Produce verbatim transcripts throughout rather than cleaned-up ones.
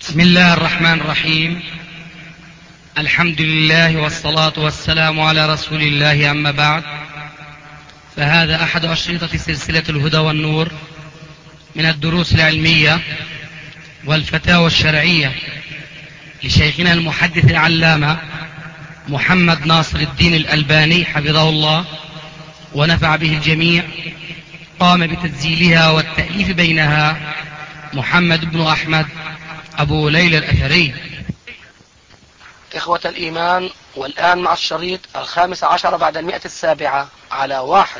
بسم الله الرحمن الرحيم. الحمد لله والصلاة والسلام على رسول الله، أما بعد، فهذا أحد أشرطة سلسلة الهدى والنور من الدروس العلمية والفتاوى الشرعية لشيخنا المحدث العلامة محمد ناصر الدين الألباني حفظه الله ونفع به الجميع. قام بتسجيلها والتأليف بينها محمد بن أحمد أبو ليلى الأثري. إخوة الإيمان، والآن مع الشريط الخامس عشر بعد المئة السابعة على واحد.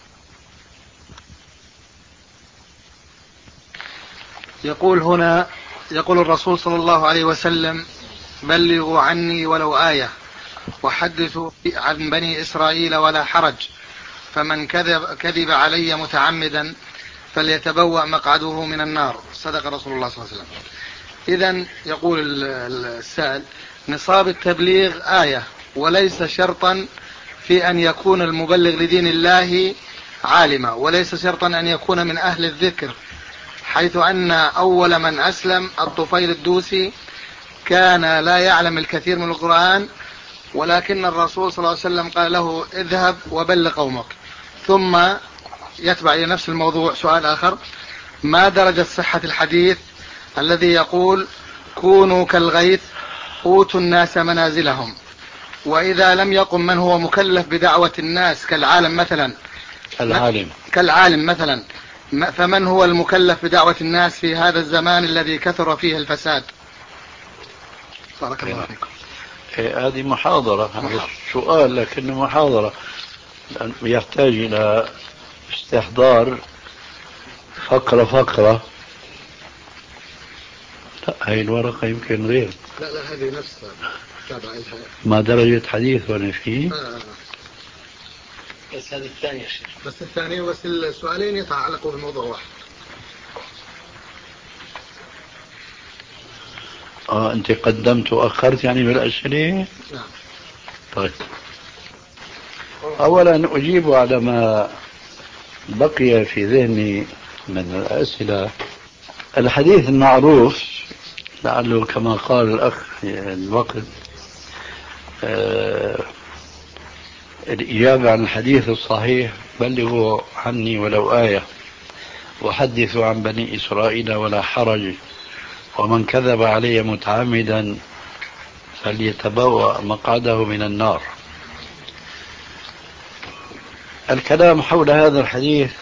يقول هنا، يقول الرسول صلى الله عليه وسلم: بلغوا عني ولو آية وحدثوا عن بني إسرائيل ولا حرج، فمن كذب, كذب علي متعمدا فليتبوأ مقعده من النار. صدق رسول الله صلى الله عليه وسلم. إذن يقول السائل: نصاب التبليغ آية، وليس شرطا في أن يكون المبلغ لدين الله عالما، وليس شرطا أن يكون من أهل الذكر، حيث أن أول من أسلم الطفيل الدوسي كان لا يعلم الكثير من القرآن، ولكن الرسول صلى الله عليه وسلم قال له: اذهب وبلغ قومك. ثم يتبع إلى نفس الموضوع سؤال آخر: ما درجة صحة الحديث الذي يقول: كونوا كالغيث أوتوا الناس منازلهم؟ وإذا لم يقم من هو مكلف بدعوة الناس كالعالم مثلا العالم كالعالم مثلا فمن هو المكلف بدعوة الناس في هذا الزمان الذي كثر فيه الفساد؟ بارك الله فيكم. هذه محاضرة، هذا السؤال لكنه محاضرة يحتاج إلى استحضار فقرة فقرة. لا، هاي الورقة يمكن غير. لا لا هذه نفسها. ما درجة حديث ولا فيه؟ آه. بس هذه الثانية شيخ. بس الثانية، بس السؤالين يتعلقوا بموضوع واحد. اه انت قدمت واخرت يعني بالاسئله؟ نعم. طيب، اولا اجيب على ما بقي في ذهني من الاسئله. الحديث المعروف لعله كما قال الاخ في الوقت، آه الاجابه عن الحديث الصحيح: بلغوا عني ولو ايه وحدثوا عن بني اسرائيل ولا حرج، ومن كذب علي متعمدا فليتبوأ مقعده من النار. الكلام حول هذا الحديث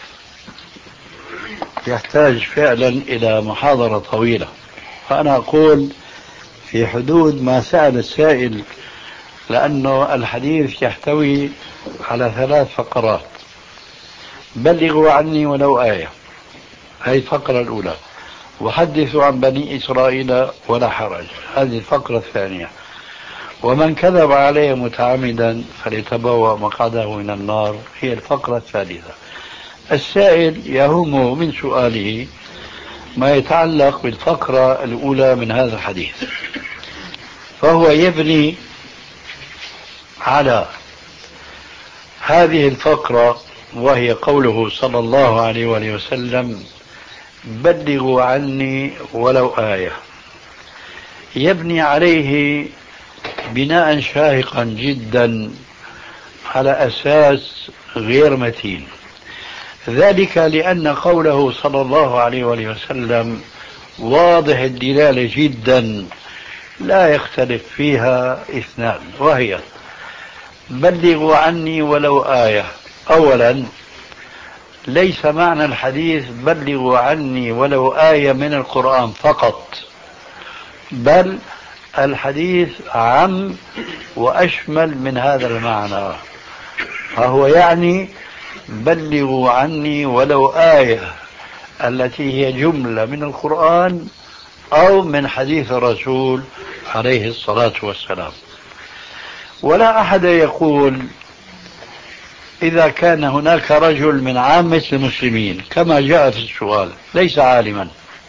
يحتاج فعلا إلى محاضرة طويلة، فأنا أقول في حدود ما سأل السائل، لأنه الحديث يحتوي على ثلاث فقرات: بلغوا عني ولو آية، هذه الفقرة الأولى، وحدثوا عن بني إسرائيل ولا حرج، هذه الفقرة الثانية، ومن كذب عليه متعمدا فليتبوأ مقعده من النار، هي الفقرة الثالثة. السائل يهم من سؤاله ما يتعلق بالفقرة الأولى من هذا الحديث، فهو يبني على هذه الفقرة، وهي قوله صلى الله عليه وآله وسلم: بلغوا عني ولو آية، يبني عليه بناء شاهقا جدا على أساس غير متين، ذلك لأن قوله صلى الله عليه وآله وسلم واضح الدلالة جدا، لا يختلف فيها اثنان، وهي: بلغوا عني ولو آية. أولا، ليس معنى الحديث بلغوا عني ولو آية من القرآن فقط، بل الحديث عام وأشمل من هذا المعنى، فهو يعني بلغوا عني ولو آية التي هي جملة من القرآن أو من حديث الرسول عليه الصلاة والسلام. ولا أحد يقول إذا كان هناك رجل من عامة المسلمين كما جاء في السؤال ليس عالما،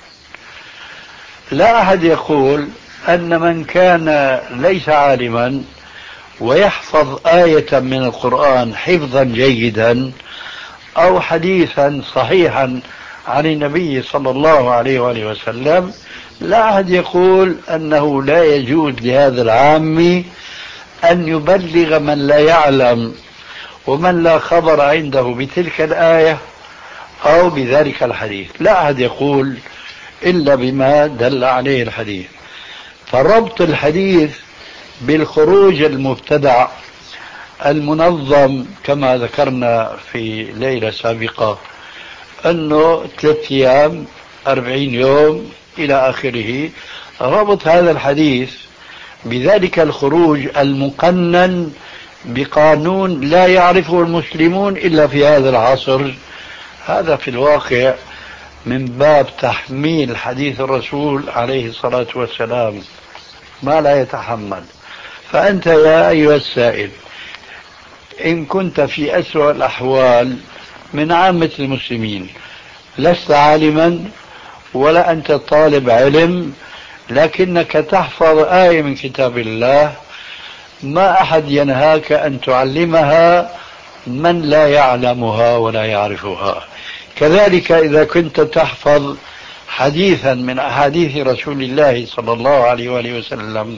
لا أحد يقول أن من كان ليس عالما ويحفظ آية من القرآن حفظا جيدا أو حديثا صحيحا عن النبي صلى الله عليه وآله وسلم لا أحد يقول أنه لا يجوز لهذا العامي أن يبلغ من لا يعلم ومن لا خبر عنده بتلك الآية أو بذلك الحديث. لا أحد يقول إلا بما دل عليه الحديث. فربط الحديث بالخروج المبتدع المنظم كما ذكرنا في ليلة سابقة أنه ثلاثة أيام أربعين يوم إلى آخره، ربط هذا الحديث بذلك الخروج المقنن بقانون لا يعرفه المسلمون إلا في هذا العصر، هذا في الواقع من باب تحميل حديث الرسول عليه الصلاة والسلام ما لا يتحمل. فأنت يا أيها السائل إن كنت في أسوأ الأحوال من عامة المسلمين، لست عالما ولا أنت طالب علم، لكنك تحفظ آية من كتاب الله، ما أحد ينهاك أن تعلمها من لا يعلمها ولا يعرفها. كذلك إذا كنت تحفظ حديثا من أحاديث رسول الله صلى الله عليه وآله وسلم،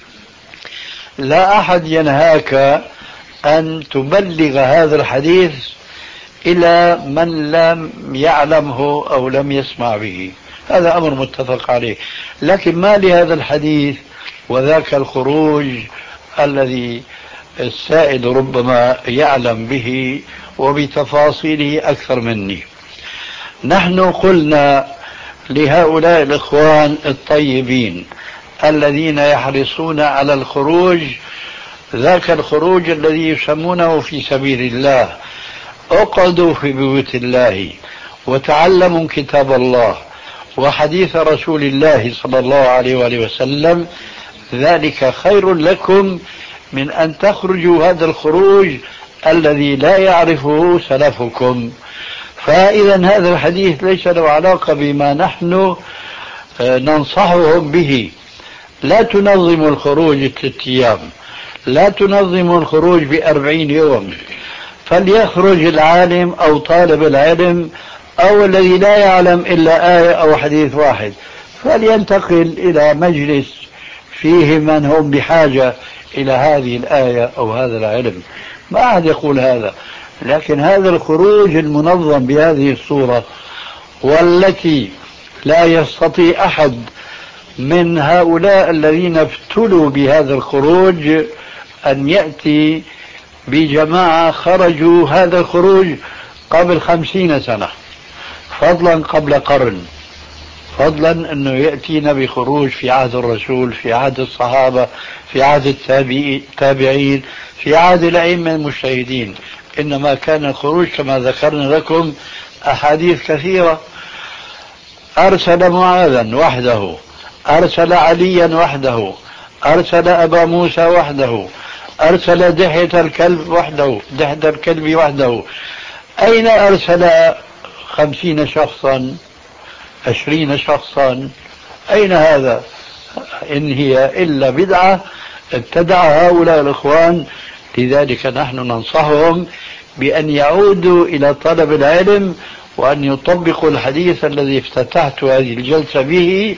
لا أحد ينهاك أن تبلغ هذا الحديث إلى من لم يعلمه أو لم يسمع به، هذا أمر متفق عليه. لكن ما لهذا الحديث وذاك الخروج الذي السائل ربما يعلم به وبتفاصيله أكثر مني. نحن قلنا لهؤلاء الإخوان الطيبين الذين يحرصون على الخروج، ذاك الخروج الذي يسمونه في سبيل الله، اقعدوا في بيوت الله وتعلموا كتاب الله وحديث رسول الله صلى الله عليه وآله وسلم، ذلك خير لكم من أن تخرجوا هذا الخروج الذي لا يعرفه سلفكم. فإذا هذا الحديث ليس له علاقة بما نحن ننصحهم به. لا تنظموا الخروج ثلاثة أيام، لا تنظموا الخروج بأربعين يوم، فليخرج العالم أو طالب العلم أو الذي لا يعلم إلا آية أو حديث واحد، فلينتقل إلى مجلس فيه من هم بحاجة إلى هذه الآية أو هذا العلم. ما أحد يقول هذا، لكن هذا الخروج المنظم بهذه الصورة والتي لا يستطيع أحد من هؤلاء الذين ابتلوا بهذا الخروج أن يأتي بجماعة خرجوا هذا الخروج قبل خمسين سنة، فضلا قبل قرن، فضلا أنه يأتينا بخروج في عهد الرسول، في عهد الصحابة، في عهد التابعين، في عهد الأئمة المجتهدين. إنما كان الخروج كما ذكرنا لكم أحاديث كثيرة. أرسل معاذا وحده، أرسل عليا وحده، أرسل أبا موسى وحده، أرسل دحية الكلب وحده، دحية الكلب وحده. أين أرسل خمسين شخصا، عشرين شخصا؟ أين هذا؟ إن هي إلا بدعة ابتدع هؤلاء الإخوان. لذلك نحن ننصحهم بأن يعودوا إلى طلب العلم وأن يطبقوا الحديث الذي افتتحت هذه الجلسة به.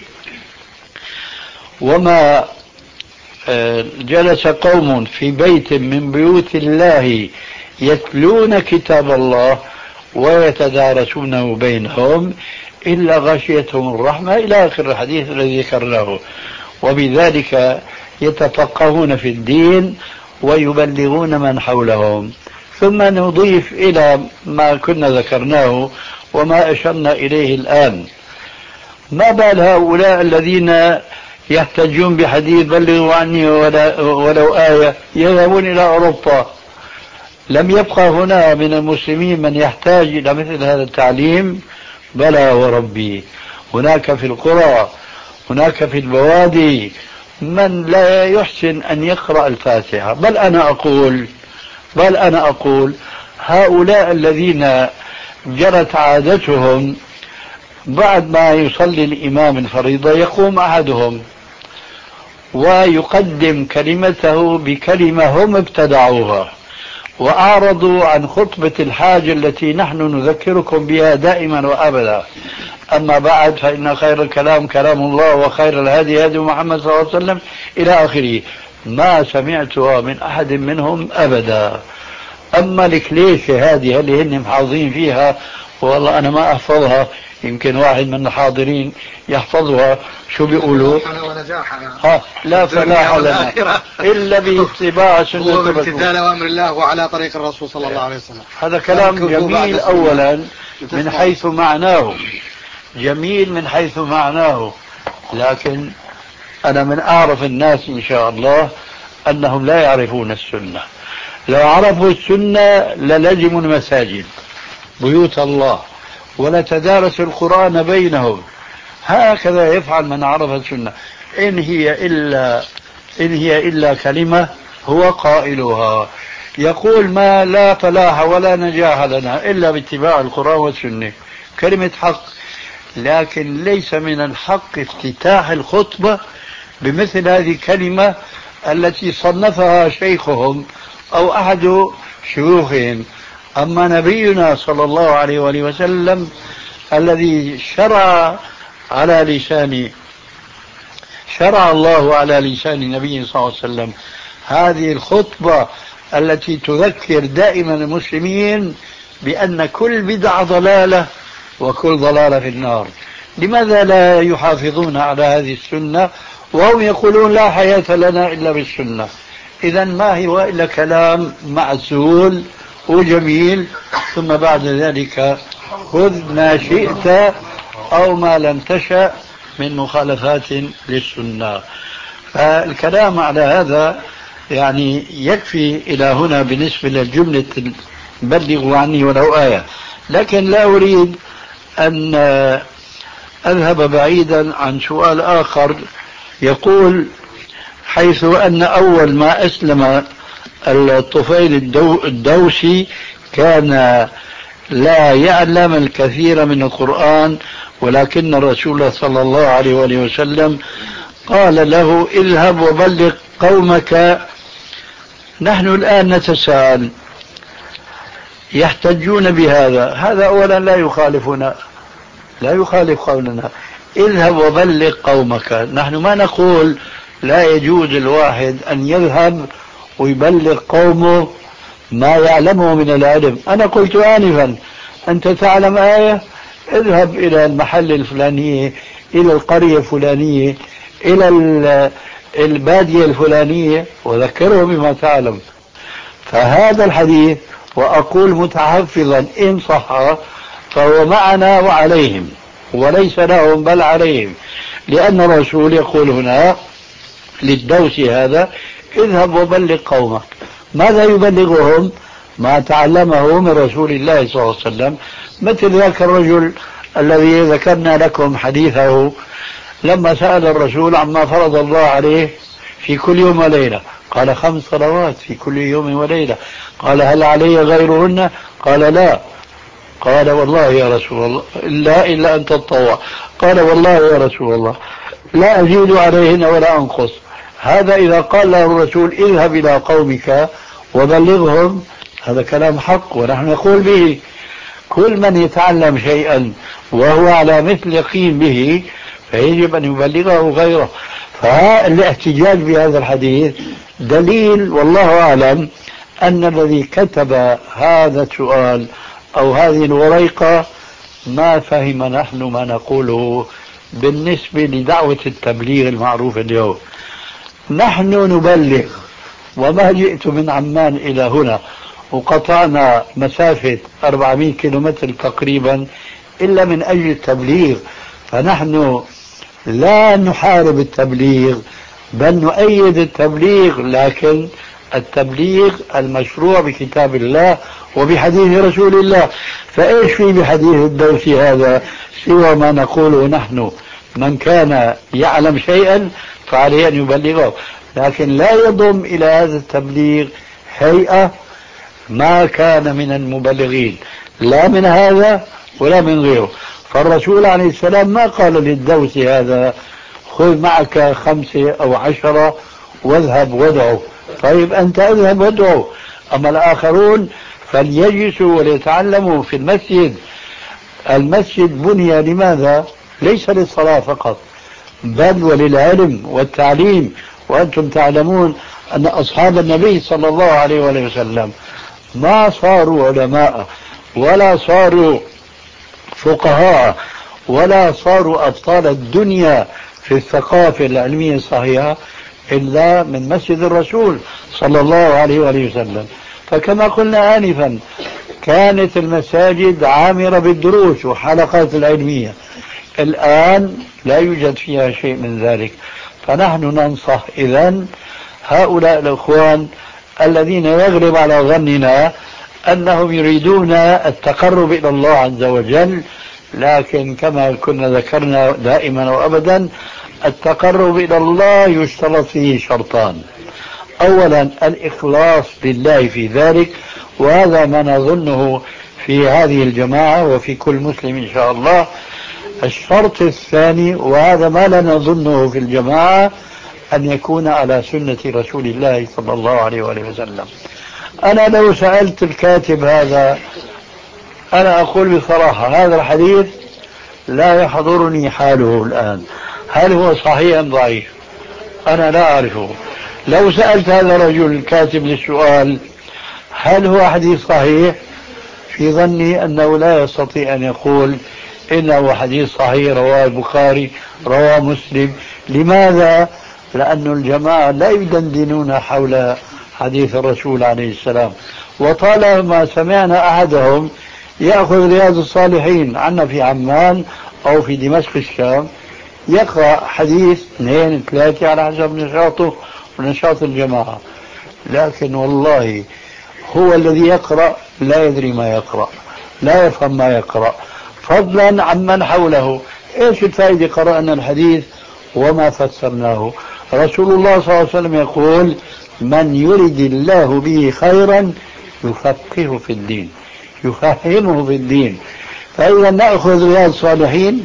وما جلس قوم في بيت من بيوت الله يتلون كتاب الله ويتدارسونه بينهم إلا غشيتهم الرحمة إلى آخر الحديث الذي ذكرناه. وبذلك يتفقهون في الدين ويبلغون من حولهم. ثم نضيف إلى ما كنا ذكرناه وما أشرنا إليه الآن، ما بال هؤلاء الذين يحتجون بحديث بلغوا عني ولو آية يذهبون إلى أوروبا؟ لم يبقى هنا من المسلمين من يحتاج إلى مثل هذا التعليم؟ بلى وربي، هناك في القرى، هناك في البوادي من لا يحسن أن يقرأ الفاتحة. بل أنا أقول بل أنا أقول هؤلاء الذين جرت عادتهم بعد ما يصلي الإمام الفريضة يقوم أحدهم ويقدم كلمته بكلمة هم ابتدعوها وأعرضوا عن خطبة الحاجة التي نحن نذكركم بها دائما وأبدا، أما بعد فإن خير الكلام كلام الله وخير الهدي هدي محمد صلى الله عليه وسلم إلى آخره. ما سمعتها من أحد منهم أبدا. أما الكليشة هذه اللي هن محافظين فيها، والله أنا ما أحفظها، يمكن واحد من الحاضرين يحفظها. شو بيقولوا؟ ها لا فلاح لنا إلا باتباع سنة الرسول وامتثال أوامر الله وعلى طريق الرسول صلى الله عليه وسلم. هذا كلام جميل أولا من حيث معناه، جميل من حيث معناه، لكن أنا من أعرف الناس إن شاء الله أنهم لا يعرفون السنة. لو عرفوا السنة للزموا المساجد بيوت الله ولتدارسوا القرآن بينهم. هكذا يفعل من عرف السنة. إن هي إلا إن هي إلا كلمة هو قائلها يقول ما لا فلاح ولا نجاح لنا إلا باتباع القرآن والسنة، كلمة حق، لكن ليس من الحق افتتاح الخطبة بمثل هذه الكلمة التي صنفها شيخهم أو أحد شيوخهم. أما نبينا صلى الله عليه وآله وسلم الذي شرع على لسان شرع الله على لسان نبيه صلى الله عليه وسلم هذه الخطبة التي تذكر دائما المسلمين بأن كل بدعة ضلالة وكل ضلالة في النار. لماذا لا يحافظون على هذه السنة وهم يقولون لا حياة لنا إلا بالسنة؟ إذا ما هو إلا كلام معزول وجميل، ثم بعد ذلك خذ ما شئت أو ما لم تشأ من مخالفات للسنة. فالكلام على هذا يعني يكفي إلى هنا بالنسبة للجملة بلغوا عني ولو آية. لكن لا أريد أن أذهب بعيدا عن سؤال آخر يقول حيث أن أول ما أسلم الطفيل الدو الدوسي كان لا يعلم الكثير من القرآن، ولكن الرسول صلى الله عليه وآله وسلم قال له اذهب وبلغ قومك. نحن الآن نتساءل يحتجون بهذا، هذا أولا لا يخالفنا، لا يخالف قولنا اذهب وبلغ قومك. نحن ما نقول لا يجوز الواحد أن يذهب ويبلغ قومه ما يعلمه من العلم. أنا قلت آنفا أنت تعلم آية، اذهب إلى المحل الفلاني، إلى القرية الفلانية، إلى البادية الفلانية، وذكرهم بما تعلم. فهذا الحديث وأقول متحفظا إن صح فهو معنا وعليهم وليس لهم بل عليهم، لأن الرسول يقول هنا للدوس هذا اذهب وبلغ قومك. ماذا يبلغهم؟ ما تعلمه من رسول الله صلى الله عليه وسلم، مثل ذاك الرجل الذي ذكرنا لكم حديثه لما سأل الرسول عما فرض الله عليه في كل يوم وليلة، قال خمس صلوات في كل يوم وليلة. قال هل علي غيرهن؟ قال لا. قال والله يا رسول الله لا إلا أن تتطوع. قال والله يا رسول الله لا أزيد عليهن ولا أنقص. هذا إذا قال له الرسول اذهب إلى قومك وبلغهم، هذا كلام حق ونحن نقول به. كل من يتعلم شيئا وهو على مثل يقين به فيجب أن يبلغه غيره. فالاحتجاج بهذا الحديث دليل والله أعلم أن الذي كتب هذا السؤال أو هذه الوريقة ما فهم نحن ما نقوله بالنسبة لدعوة التبليغ المعروفة اليوم. نحن نبلغ، وما جئت من عمان إلى هنا وقطعنا مسافة أربعمائة كيلومتر تقريبا إلا من أجل التبليغ. فنحن لا نحارب التبليغ بل نؤيد التبليغ، لكن التبليغ المشروع بكتاب الله وبحديث رسول الله. فإيش في بحديث الدوسي هذا سوى ما نقوله نحن؟ من كان يعلم شيئا فعليه أن يبلغه، لكن لا يضم إلى هذا التبليغ هيئة ما كان من المبلغين لا من هذا ولا من غيره. فالرسول عليه السلام ما قال للدوس هذا خذ معك خمسة أو عشرة واذهب وادعو. طيب أنت اذهب وادعو، أما الآخرون فليجلسوا وليتعلموا في المسجد المسجد بني لماذا؟ ليس للصلاة فقط، بل وللعلم والتعليم. وأنتم تعلمون أن أصحاب النبي صلى الله عليه وسلم ما صاروا علماء ولا صاروا فقهاء ولا صاروا أبطال الدنيا في الثقافة العلمية الصحيحة إلا من مسجد الرسول صلى الله عليه وسلم. فكما قلنا آنفا كانت المساجد عامرة بالدروس وحلقات العلمية، الآن لا يوجد فيها شيء من ذلك. فنحن ننصح إذن هؤلاء الأخوان الذين يغلب على ظننا أنهم يريدون التقرب إلى الله عز وجل، لكن كما كنا ذكرنا دائما وأبدا التقرب إلى الله يشترط فيه شرطان: أولا الإخلاص لله في ذلك، وهذا ما نظنه في هذه الجماعة وفي كل مسلم إن شاء الله. الشرط الثاني، وهذا ما لا نظنه في الجماعة، أن يكون على سنة رسول الله صلى الله عليه وسلم. أنا لو سألت الكاتب هذا، أنا أقول بصراحة هذا الحديث لا يحضرني حاله الآن، هل هو صحيح أم ضعيف؟ أنا لا أعرفه. لو سألت هذا الرجل الكاتب للسؤال هل هو حديث صحيح، في ظني أنه لا يستطيع أن يقول إنه حديث صحيح رواه البخاري رواه مسلم. لماذا؟ لأن الجماعة لا يدندنون حول حديث الرسول عليه السلام، وطالما سمعنا أحدهم يأخذ رياض الصالحين عنا في عمان أو في دمشق الشام يقرأ حديث اثنين ثلاثة على حسب نشاطه ونشاط الجماعة، لكن والله هو الذي يقرأ لا يدري ما يقرأ، لا يفهم ما يقرأ، فضلا عمن حوله. ايش الفائدة قرأنا الحديث وما فسرناه؟ رسول الله صلى الله عليه وسلم يقول: من يرد الله به خيرا يفقهه في الدين، يفهمه في الدين. فإذا نأخذ رياض الصالحين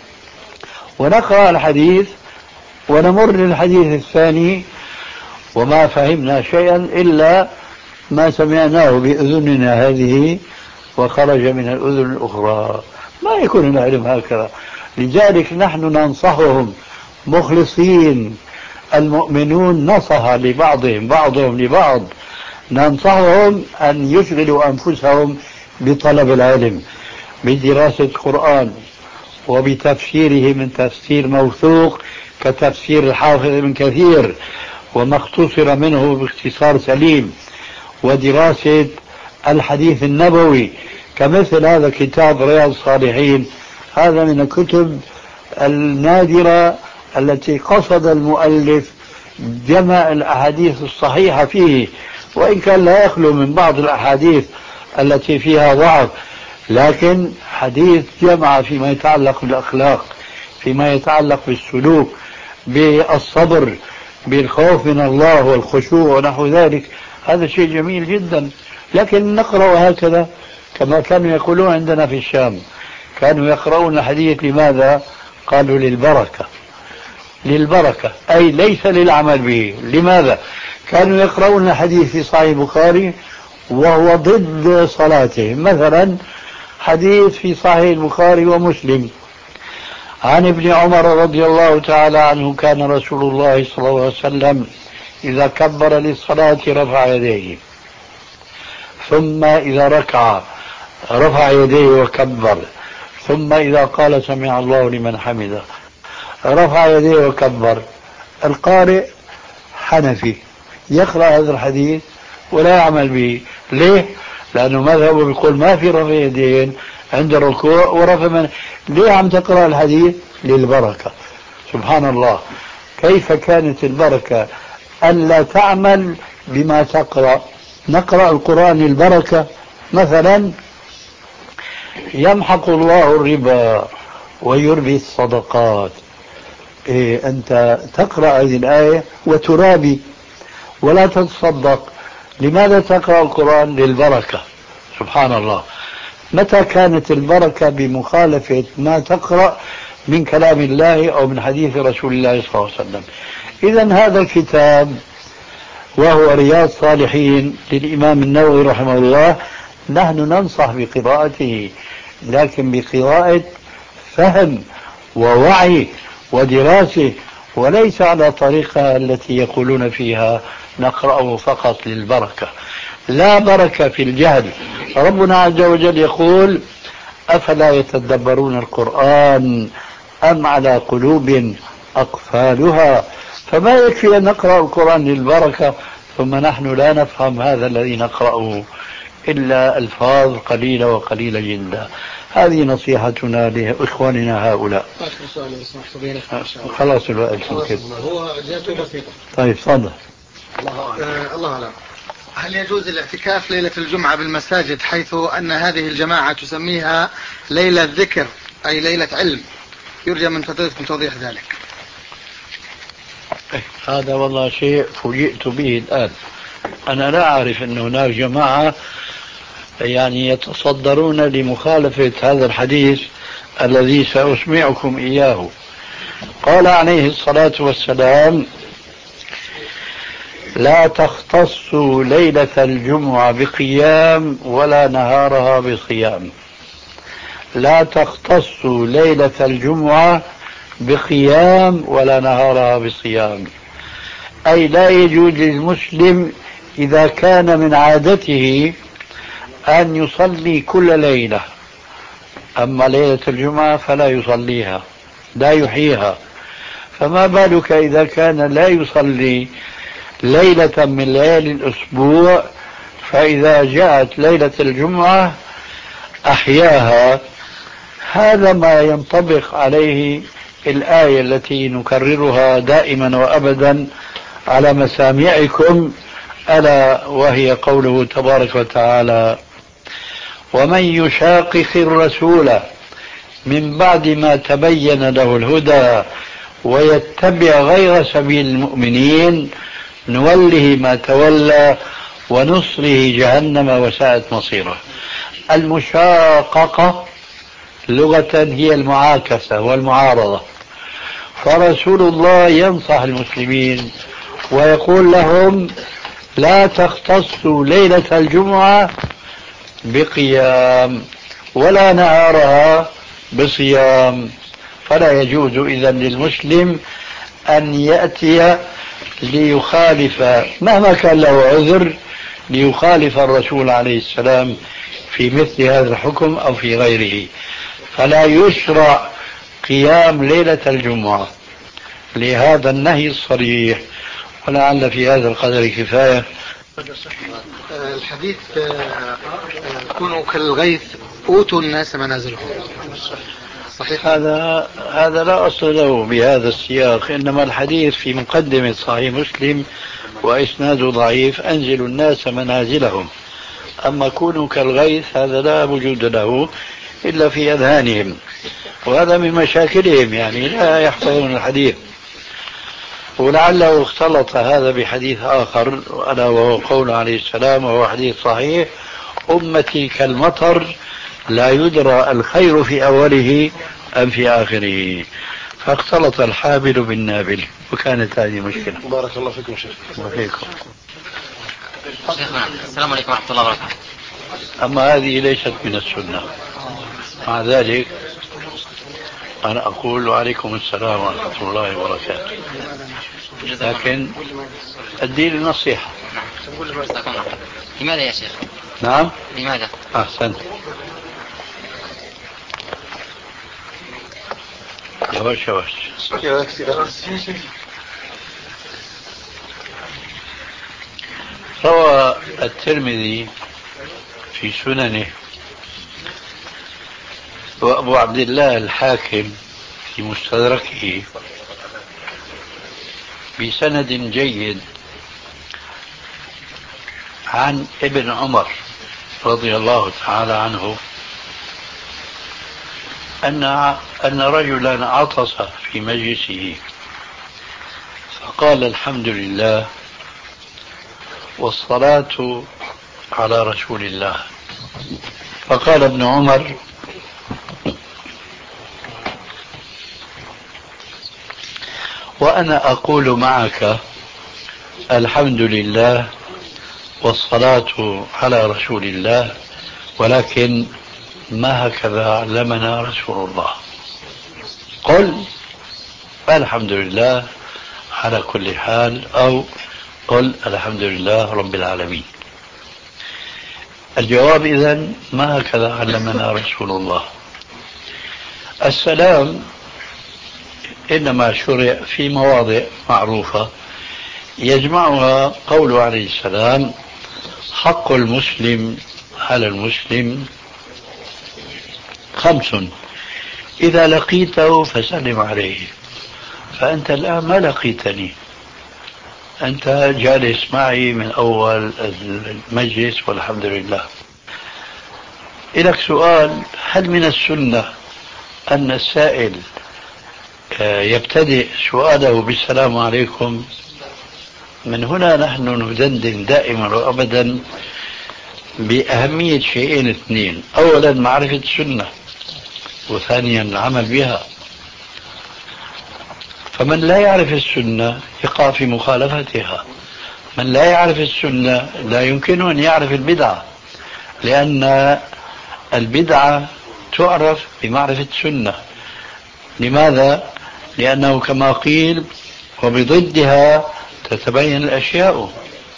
ونقرأ الحديث ونمر للحديث الثاني وما فهمنا شيئا إلا ما سمعناه بأذننا هذه وخرج من الأذن الأخرى، ما يكون العلم هكذا. لذلك نحن ننصحهم مخلصين، المؤمنون نصح لبعضهم بعضهم لبعض، ننصحهم أن يشغلوا أنفسهم بطلب العلم، بدراسة القرآن وبتفسيره من تفسير موثوق كتفسير الحافظ ابن كثير وما اختصر منه باختصار سليم، ودراسة الحديث النبوي كمثل هذا كتاب رياض الصالحين. هذا من الكتب النادرة التي قصد المؤلف جمع الأحاديث الصحيحة فيه، وإن كان لا يخلو من بعض الأحاديث التي فيها ضعف، لكن حديث جمع فيما يتعلق بالأخلاق، فيما يتعلق بالسلوك، بالصبر، بالخوف من الله والخشوع ونحو ذلك. هذا شيء جميل جدا. لكن نقرأ هكذا كما كانوا يقولون عندنا في الشام، كانوا يقرؤون الحديث لماذا؟ قالوا للبركة، للبركة أي ليس للعمل به. لماذا؟ كانوا يقرؤون الحديث في صحيح البخاري وهو ضد صلاتهم، مثلا حديث في صحيح البخاري ومسلم عن ابن عمر رضي الله تعالى عنه: كان رسول الله صلى الله عليه وسلم إذا كبر للصلاة رفع يديه، ثم إذا ركع رفع يديه وكبر، ثم إذا قال سمع الله لمن حمده رفع يديه وكبر. القارئ حنفي يقرأ هذا الحديث ولا يعمل به. ليه؟ لأنه مذهبه بيقول ما في رفع يدين عند الركوع ورفع من. ليه عم تقرأ الحديث؟ للبركة. سبحان الله، كيف كانت البركة ألا تعمل بما تقرأ. نقرأ القرآن للبركة، مثلا يمحق الله الربا ويربي الصدقات. إيه، أنت تقرأ هذه الآية وترابي ولا تتصدق. لماذا تقرأ القرآن؟ للبركة. سبحان الله، متى كانت البركة بمخالفة ما تقرأ من كلام الله أو من حديث رسول الله صلى الله عليه وسلم؟ إذن هذا الكتاب وهو رياض صالحين للإمام النووي رحمه الله، نحن ننصح بقراءته، لكن بقراءة فهم ووعي ودراسة، وليس على طريقة التي يقولون فيها نقرأه فقط للبركة. لا بركة في الجهل. ربنا عز وجل يقول: أفلا يتدبرون القرآن أم على قلوب أقفالها. فما يكفي أن نقرأ القرآن للبركة ثم نحن لا نفهم هذا الذي نقرأه إلا ألفاظ قليلة وقليلة جدا. هذه نصيحتنا لإخواننا هؤلاء. خلاص الوقت ممكن. هو جاته بسيطة. طيب تفضل. الله أعلم. هل يجوز الاعتكاف ليلة الجمعة بالمساجد، حيث أن هذه الجماعة تسميها ليلة ذكر أي ليلة علم؟ يرجى من فضيلتكم توضيح ذلك. هذا والله شيء فوجئت به الآن. أنا لا أعرف أن هناك جماعة يعني يتصدرون لمخالفة هذا الحديث الذي سأسمعكم إياه. قال عليه الصلاة والسلام: لا تختصوا ليلة الجمعة بقيام ولا نهارها بصيام. لا تختصوا ليلة الجمعة بقيام ولا نهارها بصيام، أي لا يجوز للمسلم إذا كان من عادته أن يصلي كل ليلة، أما ليلة الجمعة فلا يصليها، لا يحييها، فما بالك إذا كان لا يصلي ليلة من ليالي الأسبوع، فإذا جاءت ليلة الجمعة أحياها. هذا ما ينطبق عليه الآية التي نكررها دائما وأبدا على مسامعكم، ألا وهي قوله تبارك وتعالى: ومن يشاقق الرسول من بعد ما تبين له الهدى ويتبع غير سبيل المؤمنين نوله ما تولى ونصره جهنم وساءت مصيره. المشاققة لغة هي المعاكسة والمعارضة، فرسول الله ينصح المسلمين ويقول لهم: لا تختصوا ليلة الجمعة بقيام ولا نهارها بصيام. فلا يجوز إذن للمسلم أن يأتي ليخالف مهما كان له عذر، ليخالف الرسول عليه السلام في مثل هذا الحكم أو في غيره. فلا يشرع قيام ليلة الجمعة لهذا النهي الصريح. ولعل في هذا القدر كفاية. الحديث كونوا كالغيث أوتوا الناس منازلهم، صحيح؟ هذا هذا لا أصل له بهذا السياق، إنما الحديث في مقدمة صحيح مسلم وإسناده ضعيف: أنزلوا الناس منازلهم. أما كونوا كالغيث هذا لا وجود له إلا في أذهانهم، وهذا من مشاكلهم، يعني لا يحفظون الحديث. ولعله اختلط هذا بحديث آخر، ألا وهو قول عليه السلام وهو حديث صحيح: أمتي كالمطر لا يدرى الخير في أوله أم في آخره. فاختلط الحابل بالنابل، وكانت هذه مشكلة. بارك الله فيكم شيخ. وفيكم. شيخنا السلام عليكم ورحمة الله وبركاته. أما هذه ليست من السنة. مع ذلك أنا أقول: وعليكم السلام ورحمة الله وبركاته. لكن الدين النصيحة. لماذا يا شيخ؟ نعم. لماذا؟ أحسنت. يواش يواش. روى الترمذي في سننه وأبو عبد الله الحاكم في مستدركه بسند جيد عن ابن عمر رضي الله تعالى عنه أن أن رجلا عطس في مجلسه فقال: الحمد لله والصلاة على رسول الله. فقال ابن عمر: وأنا أقول معك الحمد لله والصلاة على رسول الله، ولكن ما هكذا علمنا رسول الله. قل الحمد لله على كل حال، أو قل الحمد لله رب العالمين. الجواب إذن ما هكذا علمنا رسول الله. السلام إنما شرع في مواضع معروفة يجمعها قوله عليه السلام: حق المسلم على المسلم خمس، إذا لقيته فسلم عليه. فأنت الآن ما لقيتني، أنت جالس معي من أول المجلس والحمد لله. إلك سؤال: هل من السنة أن السائل يبتدئ سؤاله بالسلام عليكم؟ من هنا نحن ندندن دائما وأبدا بأهمية شيئين اثنين: أولا معرفة السنة، وثانيا العمل بها. فمن لا يعرف السنة يقع في مخالفتها، من لا يعرف السنة لا يمكنه أن يعرف البدعة، لأن البدعة تعرف بمعرفة السنة. لماذا؟ لأنه كما قيل: وبضدها تتبين الأشياء.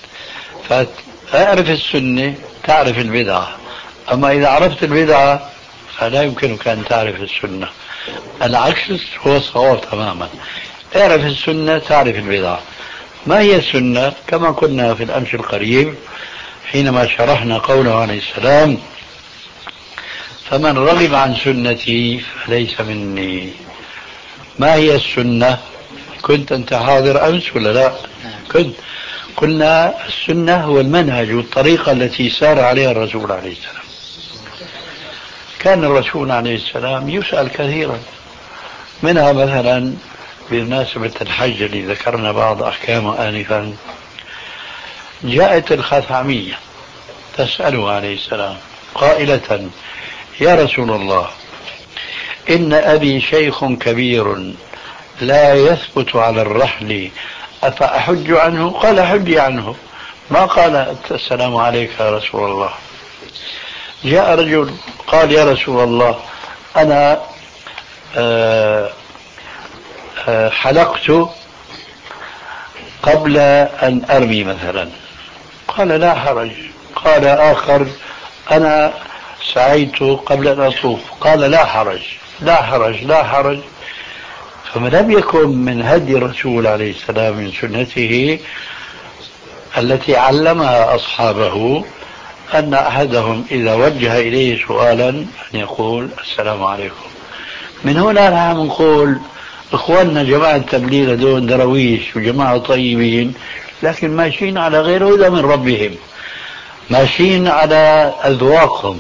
فأعرف السنة تعرف البدعة، أما إذا عرفت البدعة فلا يمكنك أن تعرف السنة. العكس هو الصواب تماما: اعرف السنة تعرف البدعة. ما هي السنة؟ كما قلنا في الأمس القريب حينما شرحنا قوله عليه السلام: فمن رغب عن سنتي فليس مني. ما هي السنة؟ كنت أنت حاضر أمس ولا لا؟ كنت. قلنا السنة هو المنهج والطريقة التي سار عليها الرسول عليه السلام. كان الرسول عليه السلام يسأل كثيرا، منها مثلا بمناسبة الحج اللي ذكرنا بعض أحكامه آنفا، جاءت الخثعمية تسأله عليه السلام قائلة: يا رسول الله، إن أبي شيخ كبير لا يثبت على الرحل، أفأحج عنه؟ قال: حجي عنه. ما قال السلام عليك يا رسول الله. جاء رجل قال: يا رسول الله، أنا آآ آآ حلقت قبل أن أرمي مثلا. قال: لا حرج. قال آخر: أنا سعيت قبل أن أطوف. قال: لا حرج لا حرج لا حرج. فما لم يكن من هدي الرسول عليه السلام من سنته التي علمها أصحابه أن أحدهم إذا وجه إليه سؤالا أن يقول: السلام عليكم. من هنا نحن نقول: إخواننا جماعة التبليغ دون درويش وجماعة طيبين، لكن ماشيين على غير هدى من ربهم، ماشيين على أذواقهم.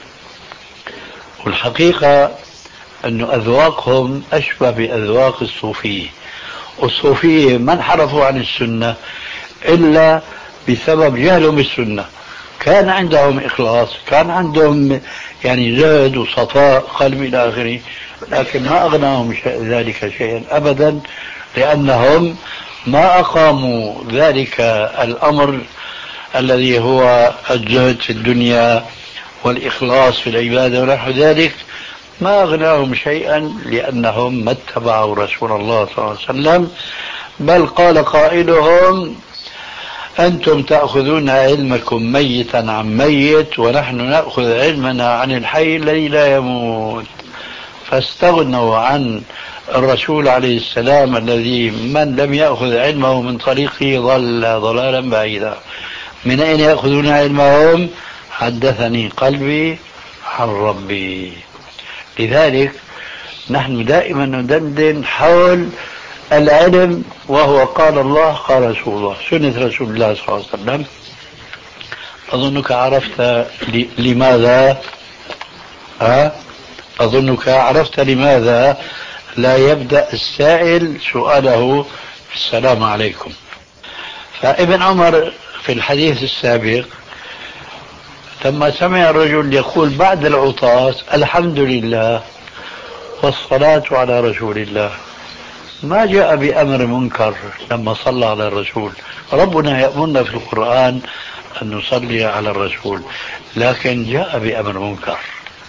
والحقيقة أن أذواقهم أشبه بأذواق الصوفية. والصوفية ما انحرفوا عن السنة إلا بسبب جهلهم بالسنة. كان عندهم إخلاص، كان عندهم يعني زهد وصفاء قلب إلى آخره، لكن ما أغناهم ذلك شيئا أبدا، لأنهم ما أقاموا ذلك الأمر الذي هو الزهد في الدنيا والإخلاص في العبادة ونحو ذلك، ما أغناهم شيئا، لأنهم ما اتبعوا رسول الله صلى الله عليه وسلم. بل قال قائلهم: أنتم تأخذون علمكم ميتا عن ميت، ونحن نأخذ علمنا عن الحي الذي لا يموت. فاستغنوا عن الرسول عليه السلام الذي من لم يأخذ علمه من طريقه ضل ضلالا بعيدا. من أين يأخذون علمهم؟ حدثني قلبي عن ربي. لذلك نحن دائما ندندن حول العلم، وهو قال الله قال رسول الله، سنة رسول الله صلى الله عليه وسلم. أظنك عرفت لماذا ها؟ أظنك عرفت لماذا لا يبدأ السائل سؤاله السلام عليكم. فابن عمر في الحديث السابق لما سمع الرجل يقول بعد العطاس: الحمد لله والصلاة على رسول الله، ما جاء بأمر منكر لما صلى على الرسول. ربنا يأمرنا في القرآن أن نصلي على الرسول، لكن جاء بأمر منكر.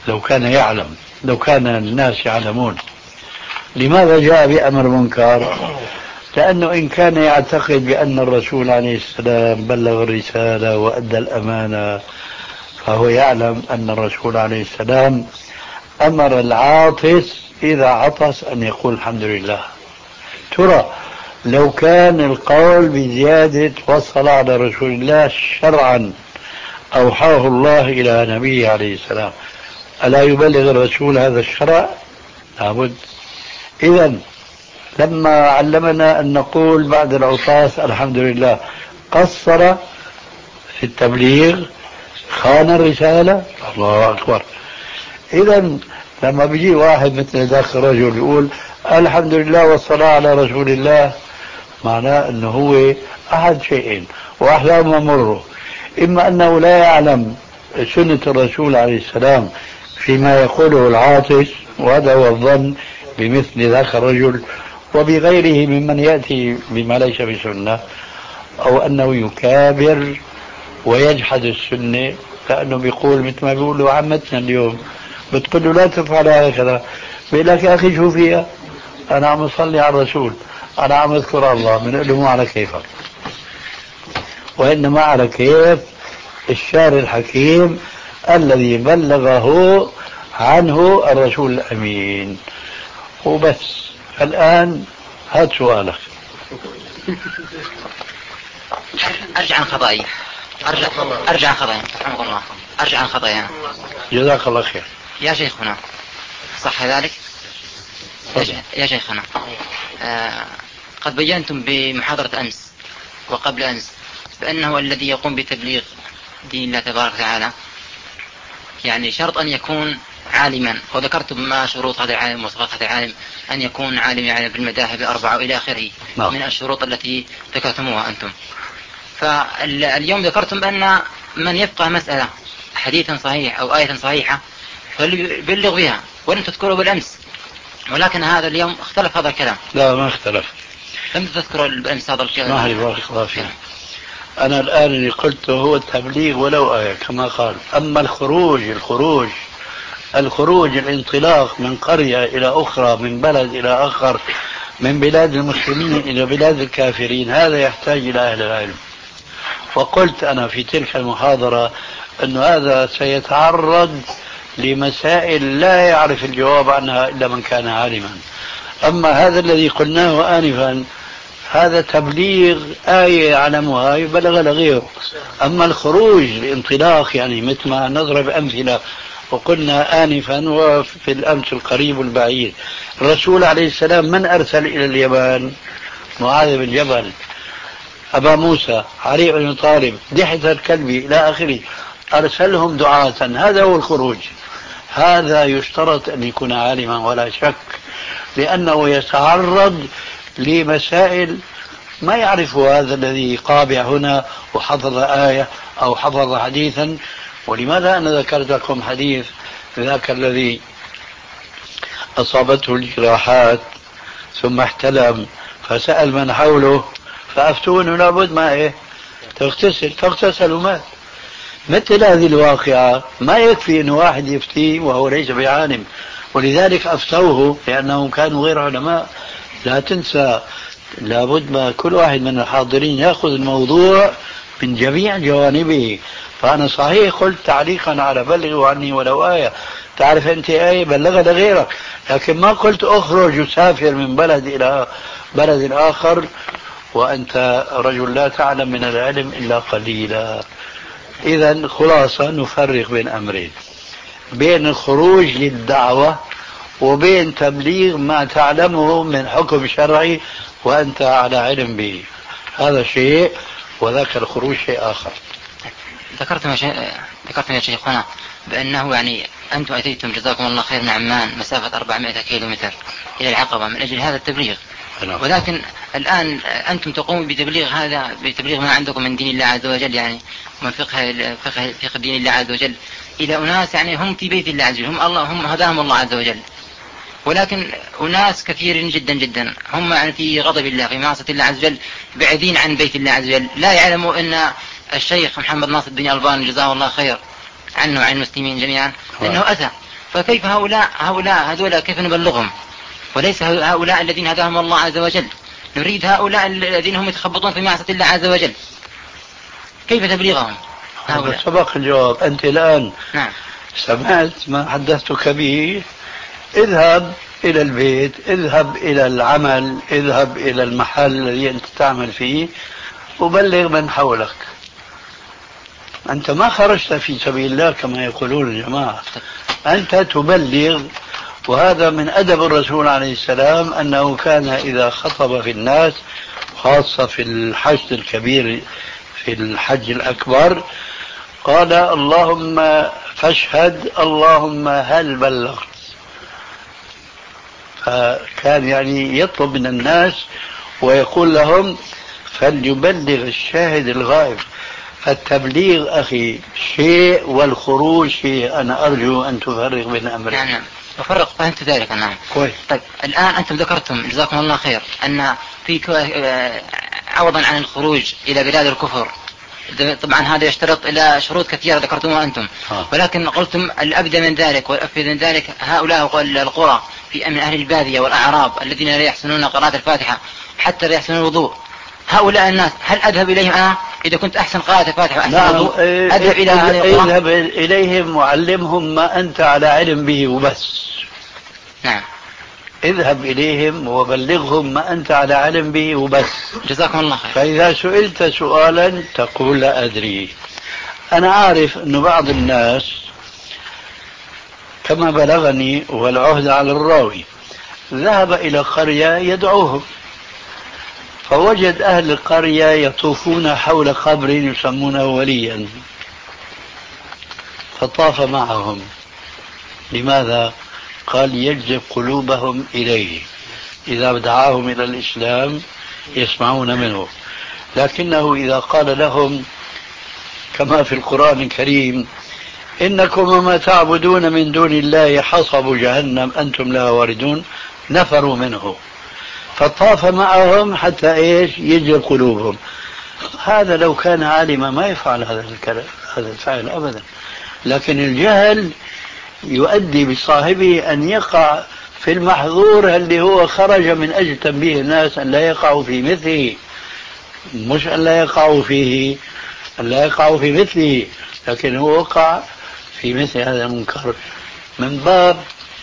لو كان يعلم، لو كان الناس يعلمون. لماذا جاء بأمر منكر؟ لأنه إن كان يعتقد بأن الرسول عليه السلام بلغ الرسالة وأدى الأمانة، فهو يعلم أن الرسول عليه السلام أمر العاطس إذا عطس أن يقول الحمد لله. ترى لو كان القول بزيادة والصلاة على رسول الله شرعا أوحاه الله إلى نبيه عليه السلام، ألا يبلغ الرسول هذا الشرع؟ لابد. إذن لما علمنا أن نقول بعد العطاس الحمد لله قصر في التبليغ، خان الرسالة. الله أكبر. إذن لما بيجي واحد مثل ذاك الرجل يقول الحمد لله والصلاة على رسول الله، معناه أنه هو أحد شيئين وأحلامه مره: إما أنه لا يعلم سنة الرسول عليه السلام فيما يقوله العاطس، وهذا هو الظن بمثل ذاك الرجل وبغيره ممن يأتي بما ليس بسنة، أو أنه يكابر ويجحد السنة، لأنه بيقول مثل ما بيقولوا عمتنا اليوم بتقول له لا تفعل هكذا، بيقول لك يا أخي شو فيها، أنا عم أصلي على الرسول، أنا عم أذكر الله. بنقول له مو على كيفك، وإنما على كيف الشارع الحكيم الذي بلغه عنه الرسول الأمين وبس. الآن هات سؤالك. أرجع عن خطأي أرجع أرجع عن خطأي رحمه الله أرجع عن خطأي. جزاك الله خير. يا شيخنا صح ذلك؟ يا شيخنا آه قد بينتم بمحاضرة أمس وقبل أمس بأنه الذي يقوم بتبليغ دين الله تبارك وتعالى يعني شرط أن يكون عالما، وذكرتم ما شروط هذا العالم ومواصفات هذا العالم: أن يكون عالم يعني بالمذاهب الأربعة وإلى آخره من الشروط التي ذكرتموها أنتم. فاليوم ذكرتم بأن من يفقه مسألة حديثا صحيح أو آية صحيحة فليبلغ بها، ولم تذكروا بالأمس، ولكن هذا اليوم اختلف هذا الكلام. لا ما اختلف، لم تذكروا بالأمس هذا الكلام. ما هي بارك الله فيك. أنا الآن اللي قلته هو التبليغ ولو آية كما قال. أما الخروج الخروج الخروج الانطلاق من قرية إلى أخرى، من بلد إلى آخر، من بلاد المسلمين إلى بلاد الكافرين، هذا يحتاج إلى أهل العلم. وقلت أنا في تلك المحاضرة أن هذا سيتعرض لمسائل لا يعرف الجواب عنها إلا من كان عالما. أما هذا الذي قلناه آنفا هذا تبليغ آية يعلمها يبلغ لغيره. أما الخروج الانطلاق يعني مثل ما نضرب أمثلة وقلنا آنفا وفي الأمس القريب والبعيد، الرسول عليه السلام من أرسل إلى اليمن؟ معاذ بن جبل، أبا موسى، علي بن طالب، دحية الكلبي إلى آخره، أرسلهم دعاة. هذا هو الخروج. هذا يشترط أن يكون عالما ولا شك، لأنه يتعرض لمسائل ما يعرف هذا الذي قابع هنا وحفظ آية أو حفظ حديثا. ولماذا أنا ذكرت لكم حديث ذاك الذي أصابته الجراحات ثم احتلم فسأل من حوله فأفتونه لابد ما إيه تغتسل، فاغتسل ومات. مثل هذه الواقعة ما يكفي أن واحد يفتي وهو ليس بعالم، ولذلك أفتوه لأنهم كانوا غير علماء. لا تنسى لابد ما كل واحد من الحاضرين يأخذ الموضوع من جميع جوانبه. فأنا صحيح قلت تعليقا على بلغوا عني ولو آية، تعرف أنت آية بلغها لغيرك، لكن ما قلت أخرج وسافر من بلد إلى بلد آخر وأنت رجل لا تعلم من العلم إلا قليلا. إذن خلاصة نفرق بين أمرين: بين الخروج للدعوة وبين تبليغ ما تعلمه من حكم شرعي وأنت على علم به. هذا شيء وذاك الخروج شيء آخر. ذكرتم يا شيخ ذكرتم يا شيخنا بأنه يعني أنتم أتيتم جزاكم الله خير من عمان مسافة أربعمائة كيلومتر إلى العقبة من أجل هذا التبليغ، ولكن الآن أنتم تقومون بتبليغ هذا بتبليغ ما عندكم من دين الله عز وجل، يعني من فقه فقه فقه دين الله عز وجل إلى أناس يعني هم في بيت الله عز وجل، هم الله هم هداهم الله عز وجل. ولكن أناس كثيرين جدا جدا هم يعني في غضب الله في معصية الله عز وجل، بعيدين عن بيت الله عز وجل، لا يعلموا أن الشيخ محمد ناصر الدين الألباني جزاه الله خير عنه وعن المسلمين جميعا أنه أتى فكيف هؤلاء هؤلاء هذولا كيف نبلغهم؟ وليس هؤلاء الذين هداهم الله عز وجل، نريد هؤلاء الذين هم يتخبطون في معصية الله عز وجل، كيف تبليغهم هؤلاء؟ سبق الجواب. أنت الآن نعم. سمعت ما حدثتك به. اذهب إلى البيت، اذهب إلى العمل، اذهب إلى المحل الذي أنت تعمل فيه وبلغ من حولك. أنت ما خرجت في سبيل الله كما يقولون الجماعة، أنت تبلغ. وهذا من أدب الرسول عليه السلام، أنه كان إذا خطب في الناس خاصة في الحج الكبير في الحج الأكبر قال اللهم فاشهد اللهم هل بلغت. فكان يعني يطلب من الناس ويقول لهم فليبلغ الشاهد الغائب. فالتبليغ أخي شيء والخروج شيء. أنا أرجو أن تفرق بين أمرين. نعم نعم أفرق، فهمت ذلك. نعم كويس. طيب الآن أنتم ذكرتم جزاكم الله خير أن في عوضا عن الخروج إلى بلاد الكفر، طبعا هذا يشترط إلى شروط كثيرة ذكرتموها أنتم، ولكن قلتم الأبدى من ذلك والأفضل من ذلك هؤلاء القرى في من أهل البادية والأعراب الذين لا يحسنون قراءة الفاتحة حتى لا يحسنون الوضوء. هؤلاء الناس هل أذهب إليهم أنا إذا كنت أحسن قراءة الفاتحة وأحسن نعم. الوضوء؟ أذهب إلى هذه القرى؟ اذهب إليهم وعلمهم ما أنت على علم به وبس. نعم. اذهب إليهم وبلغهم ما أنت على علم به وبس. جزاكم الله خير. فإذا سئلت سؤالا تقول لا أدري. أنا أعرف أن بعض الناس كما بلغني والعهد على الراوي ذهب إلى قرية يدعوهم، فوجد أهل القرية يطوفون حول قبر يسمونه وليا، فطاف معهم. لماذا؟ قال يجذب قلوبهم إليه، إذا دعاهم إلى الإسلام يسمعون منه. لكنه إذا قال لهم كما في القرآن الكريم إنكم وما تعبدون من دون الله حصب جهنم أنتم لها واردون، نفروا منه، فطاف معهم حتى إيش يجذب قلوبهم. هذا لو كان عالما ما يفعل هذا الكلام هذا الفعل أبدا، لكن الجهل يؤدي بصاحبه أن يقع في المحظور اللي هو خرج من أجل تنبيه الناس أن لا يقعوا في مثله، مش أن لا يقعوا فيه، أن لا يقعوا في مثله، لكن هو وقع في مثل هذا المنكر. من باب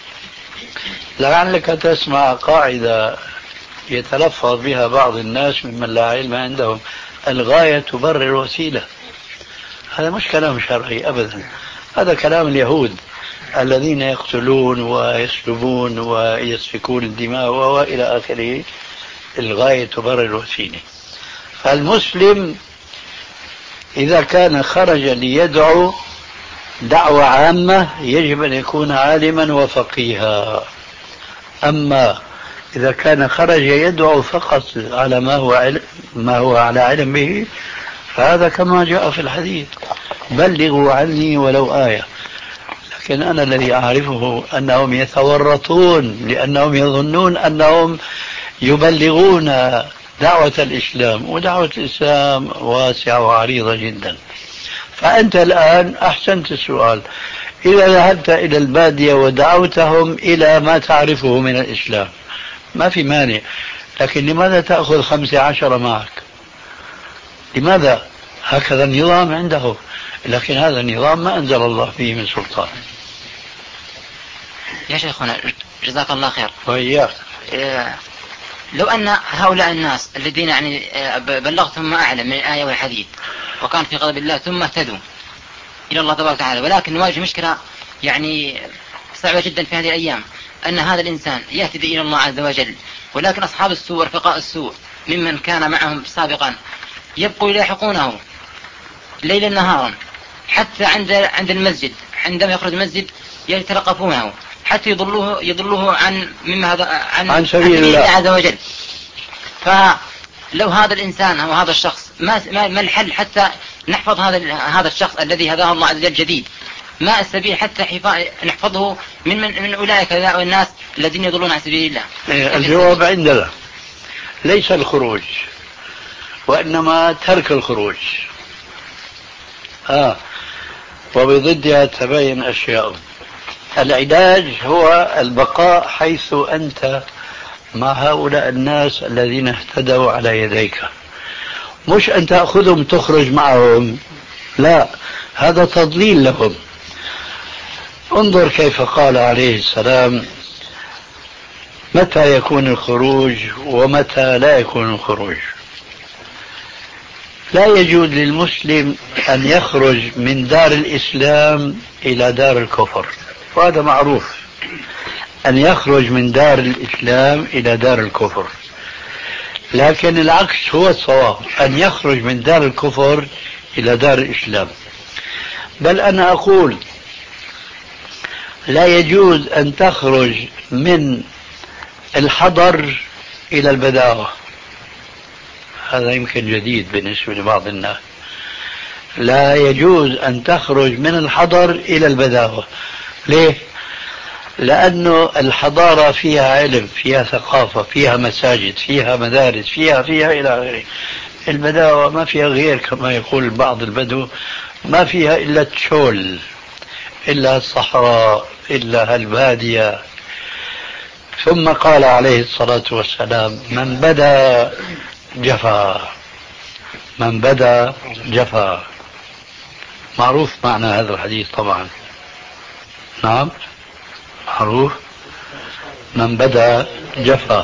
لعلك تسمع قاعدة يتلفظ بها بعض الناس ممن لا علم عندهم: الغاية تبرر الوسيلة. هذا مش كلام شرعي أبدا، هذا كلام اليهود الذين يقتلون ويسلبون ويسفكون الدماء وإلى آخره. الغاية تبرر الوسيلة. فالمسلم إذا كان خرج ليدعو دعوة عامة يجب أن يكون عالما وفقيها. أما إذا كان خرج يدعو فقط على ما هو علم ما هو على علم به فهذا كما جاء في الحديث: بلغوا عني ولو آية. لكن أنا الذي أعرفه أنهم يتورطون لأنهم يظنون أنهم يبلغون دعوة الإسلام، ودعوة الإسلام واسعة وعريضة جدا. فأنت الآن أحسنت السؤال، إذا ذهبت إلى البادية ودعوتهم إلى ما تعرفه من الإسلام ما في مانع، لكن لماذا تأخذ خمسة عشر معك؟ لماذا؟ هكذا النظام عنده، لكن هذا النظام ما أنزل الله فيه من سلطان. يا شيخنا جزاك الله خير. وإياك. إيه لو أن هؤلاء الناس الذين يعني بلغتهم ما أعلم من الآية والحديث وكان في غضب الله ثم اهتدوا إلى الله تبارك وتعالى، ولكن نواجه مشكلة يعني صعبة جدا في هذه الأيام، أن هذا الإنسان يهتدي إلى الله عز وجل، ولكن أصحاب السوء ورفقاء السوء ممن كان معهم سابقا يبقوا يلاحقونه ليلا نهارا، حتى عند عند المسجد عندما يخرج المسجد يتلقفونه حتى يضلوه يضلوه عن مما هذا عن, عن سبيل الله عز وجل. فلو هذا الإنسان أو هذا الشخص ما ما الحل حتى نحفظ هذا هذا الشخص الذي هداه الله عز وجل جديد؟ ما السبيل حتى نحفظه من من, من أولئك الناس الذين يضلون عن سبيل الله؟ الجواب عندنا ليس الخروج وإنما ترك الخروج. آه وبضدها تبين أشياء. العلاج هو البقاء حيث أنت مع هؤلاء الناس الذين اهتدوا على يديك، مش أن تأخذهم تخرج معهم، لا، هذا تضليل لهم. انظر كيف قال عليه السلام: متى يكون الخروج ومتى لا يكون الخروج. لا يجوز للمسلم أن يخرج من دار الإسلام إلى دار الكفر، وهذا معروف، أن يخرج من دار الإسلام إلى دار الكفر. لكن العكس هو الصواب، أن يخرج من دار الكفر إلى دار الإسلام. بل أنا أقول لا يجوز أن تخرج من الحضر إلى البداوة، هذا يمكن جديد بالنسبة لبعض الناس. لا يجوز أن تخرج من الحضر إلى البداوة. ليه؟ لأنه الحضارة فيها علم، فيها ثقافة، فيها مساجد، فيها مدارس، فيها فيها إلى آخره. البداوة ما فيها غير، كما يقول بعض البدو، ما فيها إلا التشول، إلا الصحراء، إلا البادية. ثم قال عليه الصلاة والسلام: من بدا جفا، من بدا جفا. معروف معنى هذا الحديث طبعا، نعم معروف، من بدا جفا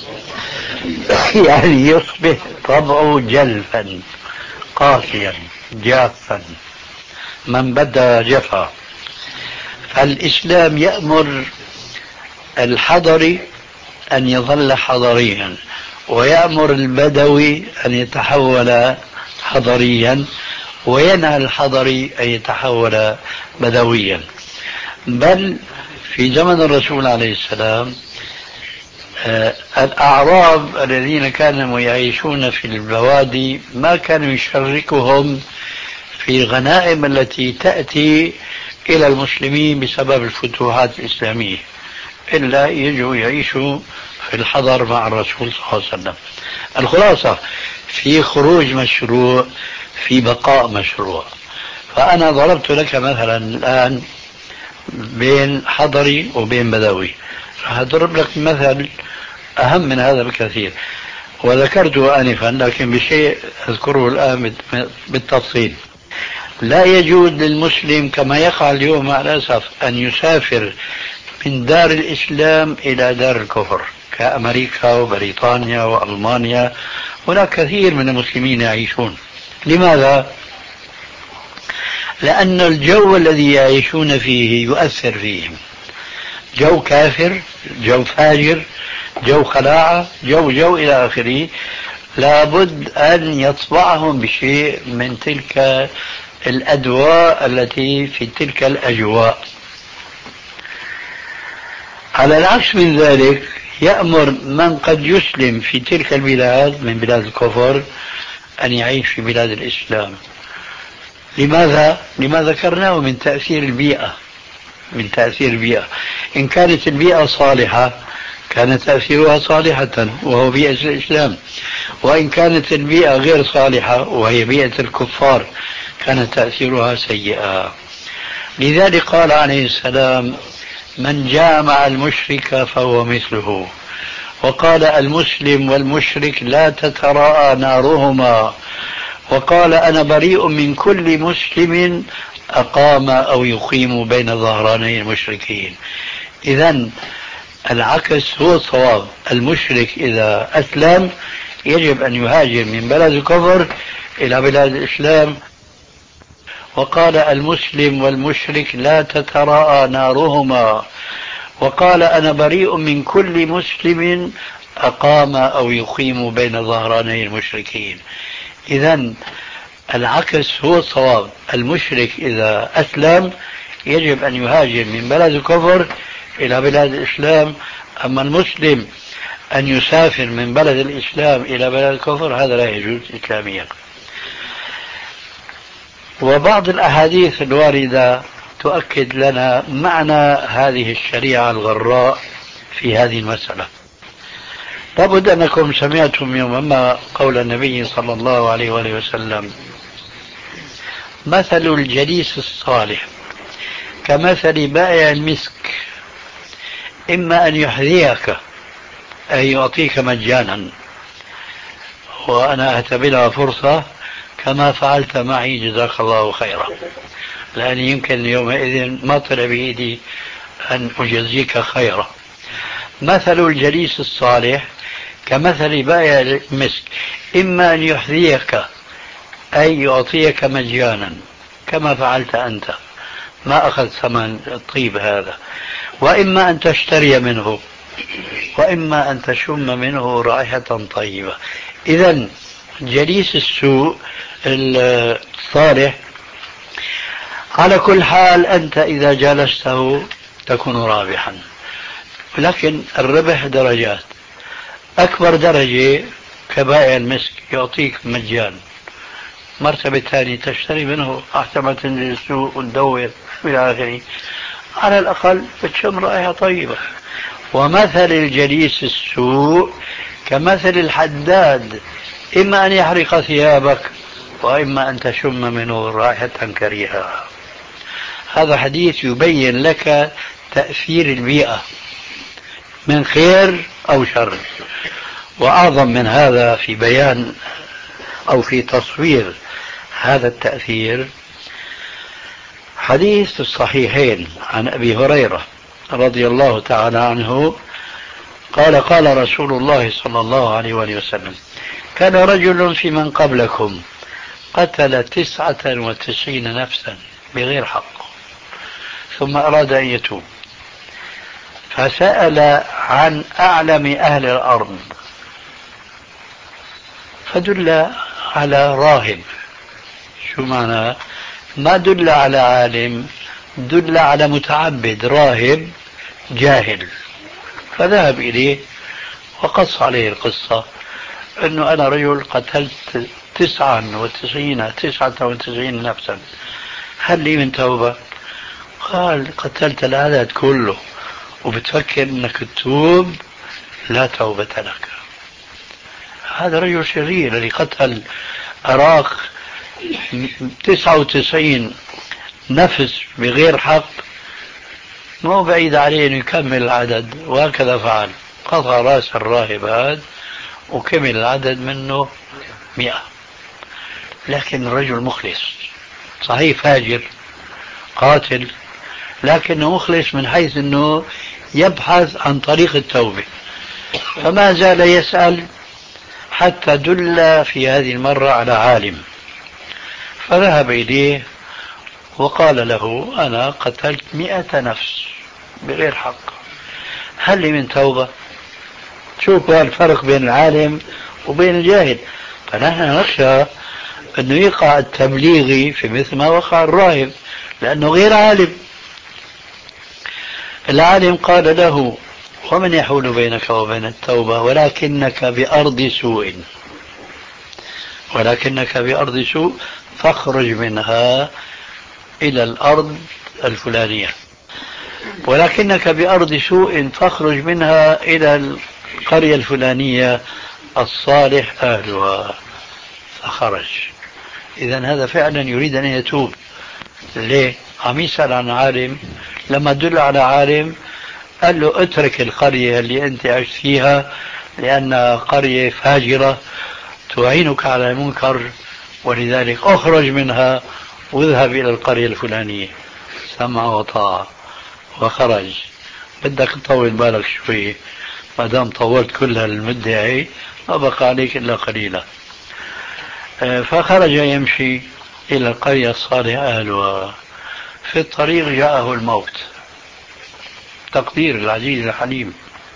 يعني يصبح طبعه جلفا قاسيا جافا. من بدا جفا. فالإسلام يأمر الحضري أن يظل حضريا، ويأمر البدوي أن يتحول حضريا، وينهى الحضري أن يتحول بدويا. بل في زمن الرسول عليه السلام الأعراب الذين كانوا يعيشون في البوادي ما كانوا يشركهم في الغنائم التي تأتي إلى المسلمين بسبب الفتوحات الإسلامية، إلا يجوا يعيشوا في الحضر مع الرسول صلى الله عليه وسلم. الخلاصة في خروج مشروع، في بقاء مشروع. فأنا ضربت لك مثلا الآن بين حضري وبين بدوي، راح أضرب لك مثل أهم من هذا بكثير، وذكرته آنفا لكن بشيء أذكره الآن بالتفصيل. لا يجوز للمسلم كما يقع اليوم مع الأسف أن يسافر من دار الإسلام إلى دار الكفر كأمريكا وبريطانيا وألمانيا. هناك كثير من المسلمين يعيشون. لماذا؟ لأن الجو الذي يعيشون فيه يؤثر فيهم، جو كافر، جو فاجر، جو خلاعة، جو جو إلى آخره. لابد أن يطبعهم بشيء من تلك الأدواء التي في تلك الأجواء. على العكس من ذلك يأمر من قد يسلم في تلك البلاد من بلاد الكفر أن يعيش في بلاد الإسلام. لماذا؟ لما ذكرناه من تأثير البيئة، من تأثير البيئة. إن كانت البيئة صالحة كان تأثيرها صالحة وهو بيئة الإسلام، وإن كانت البيئة غير صالحة وهي بيئة الكفار كان تأثيرها سيئا. لذلك قال عليه السلام: من جامع المشرك فهو مثله. وقال: المسلم والمشرك لا تتراءى نارهما. وقال: أنا بريء من كل مسلم أقام أو يقيم بين ظهراني المشركين. إذن العكس هو الصواب. المشرك إذا أسلم يجب أن يهاجر من بلد الكفر إلى بلاد الإسلام. وقال: المسلم والمشرك لا تتراءى نارهما. وقال: أنا بريء من كل مسلم أقام أو يقيم بين ظهراني المشركين. إذن العكس هو الصواب. المشرك إذا أسلم يجب أن يهاجر من بلد الكفر إلى بلاد الإسلام. أما المسلم أن يسافر من بلد الإسلام إلى بلد الكفر هذا لا يجوز إسلاميا. وبعض الأحاديث الواردة تؤكد لنا معنى هذه الشريعة الغراء في هذه المسألة. لابد أنكم سمعتم يوما ما قول النبي صلى الله عليه وآله وسلم: مثل الجليس الصالح كمثل بائع المسك، إما أن يحذيك أي يعطيك مجانا، وأنا أعتبرها فرصة كما فعلت معي جزاك الله خيرا، لأني يمكن يومئذ ما طلع بإيدي أن أجزيك خيرا. مثل الجليس الصالح كمثل بائع المسك، إما أن يحذيك أي يعطيك مجانا كما فعلت أنت، ما أخذ ثمن الطيب هذا، وإما أن تشتري منه، وإما أن تشم منه رائحة طيبة. إذن جليس السوء الصالح على كل حال أنت إذا جالسته تكون رابحا، لكن الربح درجات. أكبر درجة كبائع المسك يعطيك مجان، مرتبة ثانية تشتري منه أحسن ما تنزل السوق وتدور إلى آخره، على الأقل بتشم رائحة طيبة. ومثل الجليس السوء كمثل الحداد، إما أن يحرق ثيابك وإما أن تشم منه رائحة كريهة. هذا حديث يبين لك تأثير البيئة من خير أو شر. وأعظم من هذا في بيان أو في تصوير هذا التأثير حديث الصحيحين عن أبي هريرة رضي الله تعالى عنه قال قال رسول الله صلى الله عليه وسلم: كان رجل في من قبلكم قتل تسعة وتسعين نفسا بغير حق، ثم أراد أن يتوب، فسأل عن أعلم أهل الأرض فدل على راهب. شو معنى؟ ما دل على عالم، دل على متعبد راهب جاهل، فذهب إليه وقص عليه القصة أنه أنا رجل قتلت تسعة وتسعين تسعة وتسعين نفسا، هل لي من توبة؟ قال: قتلت العدد كله وبتفكر أنك تتوب؟ لا توبة لك. هذا رجل شرير الذي قتل أراق تسعة وتسعين نفس بغير حق، مو بعيد عليه أن يكمل العدد، وهكذا فعل، قطع رأس الراهب هذا وكمل العدد منه مئة. لكن الرجل مخلص، صحيح فاجر قاتل، لكنه مخلص من حيث أنه يبحث عن طريق التوبة، فما زال يسأل حتى دل في هذه المرة على عالم، فذهب إليه وقال له: أنا قتلت مئة نفس بغير حق، هل لي من توبة؟ شوفوا الفرق بين العالم وبين الجاهل. فنحن نخشى أنه يقع التبليغي في مثل ما وقع الراهب، لأنه غير عالم. العالم قال له: ومن يحول بينك وبين التوبة؟ ولكنك بأرض سوء، ولكنك بأرض سوء فاخرج منها إلى الأرض الفلانية، ولكنك بأرض سوء فاخرج منها إلى القرية الفلانية الصالح أهلها، فخرج. إذن هذا فعلا يريد أن يتوب. ليه؟ عم يسأل عن عالم، لما دل على عالم قال له: اترك القرية اللي أنت عشت فيها لأنها قرية فاجرة تعينك على المنكر، ولذلك اخرج منها واذهب إلى القرية الفلانية. سمع وطاعة وخرج. بدك تطول بالك شوي، ما دام طولت كل هالمدة هي ما بقى عليك إلا قليلا. فخرج يمشي إلى القرية الصالحة أهلها، في الطريق جاءه الموت، تقدير العزيز الحليم،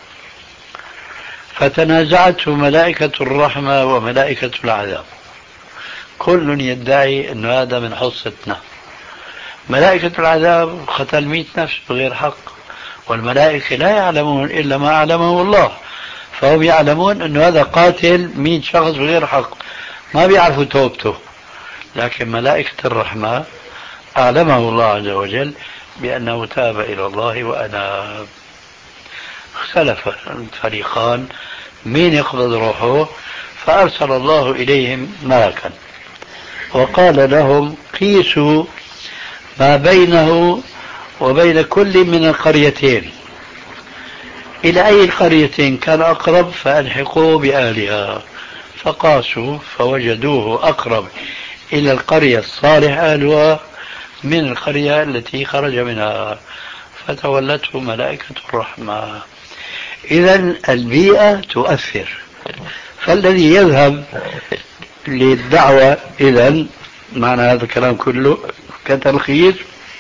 فتنازعته ملائكة الرحمة وملائكة العذاب، كل يدعي أن هذا من حصتنا. ملائكة العذاب قتل مئة نفس بغير حق، والملائكة لا يعلمون إلا ما علمه الله، فهم يعلمون أن هذا قاتل مئة شخص بغير حق، ما بيعرفوا توبته. لكن ملائكة الرحمة أعلمه الله عز وجل بأنه تاب إلى الله وأناب. اختلف الفريقان مين يقبض روحه، فأرسل الله إليهم ملكا وقال لهم: قيسوا ما بينه وبين كل من القريتين، إلى أي القريتين كان أقرب فألحقوه بأهلها، فقاسوا فوجدوه أقرب إلى القرية الصالح أهلها من القرية التي خرج منها، فتولته ملائكة الرحمة. إذن البيئة تؤثر، فالذي يذهب للدعوة إذن معنى هذا الكلام كله كتلخيص،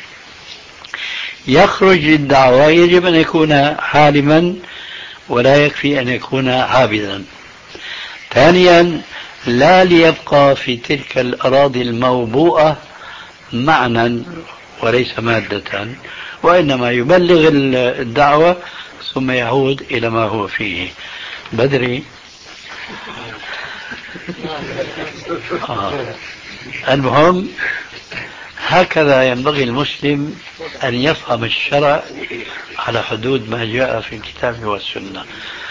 يخرج للدعوة يجب أن يكون عالما ولا يكفي أن يكون عابدا. ثانيا، لا ليبقى في تلك الأراضي الموبوءة معنى وليس مادة، وإنما يبلغ الدعوة ثم يعود إلى ما هو فيه. بدري آه. المهم هكذا ينبغي المسلم أن يفهم الشرع على حدود ما جاء في الكتاب والسنة.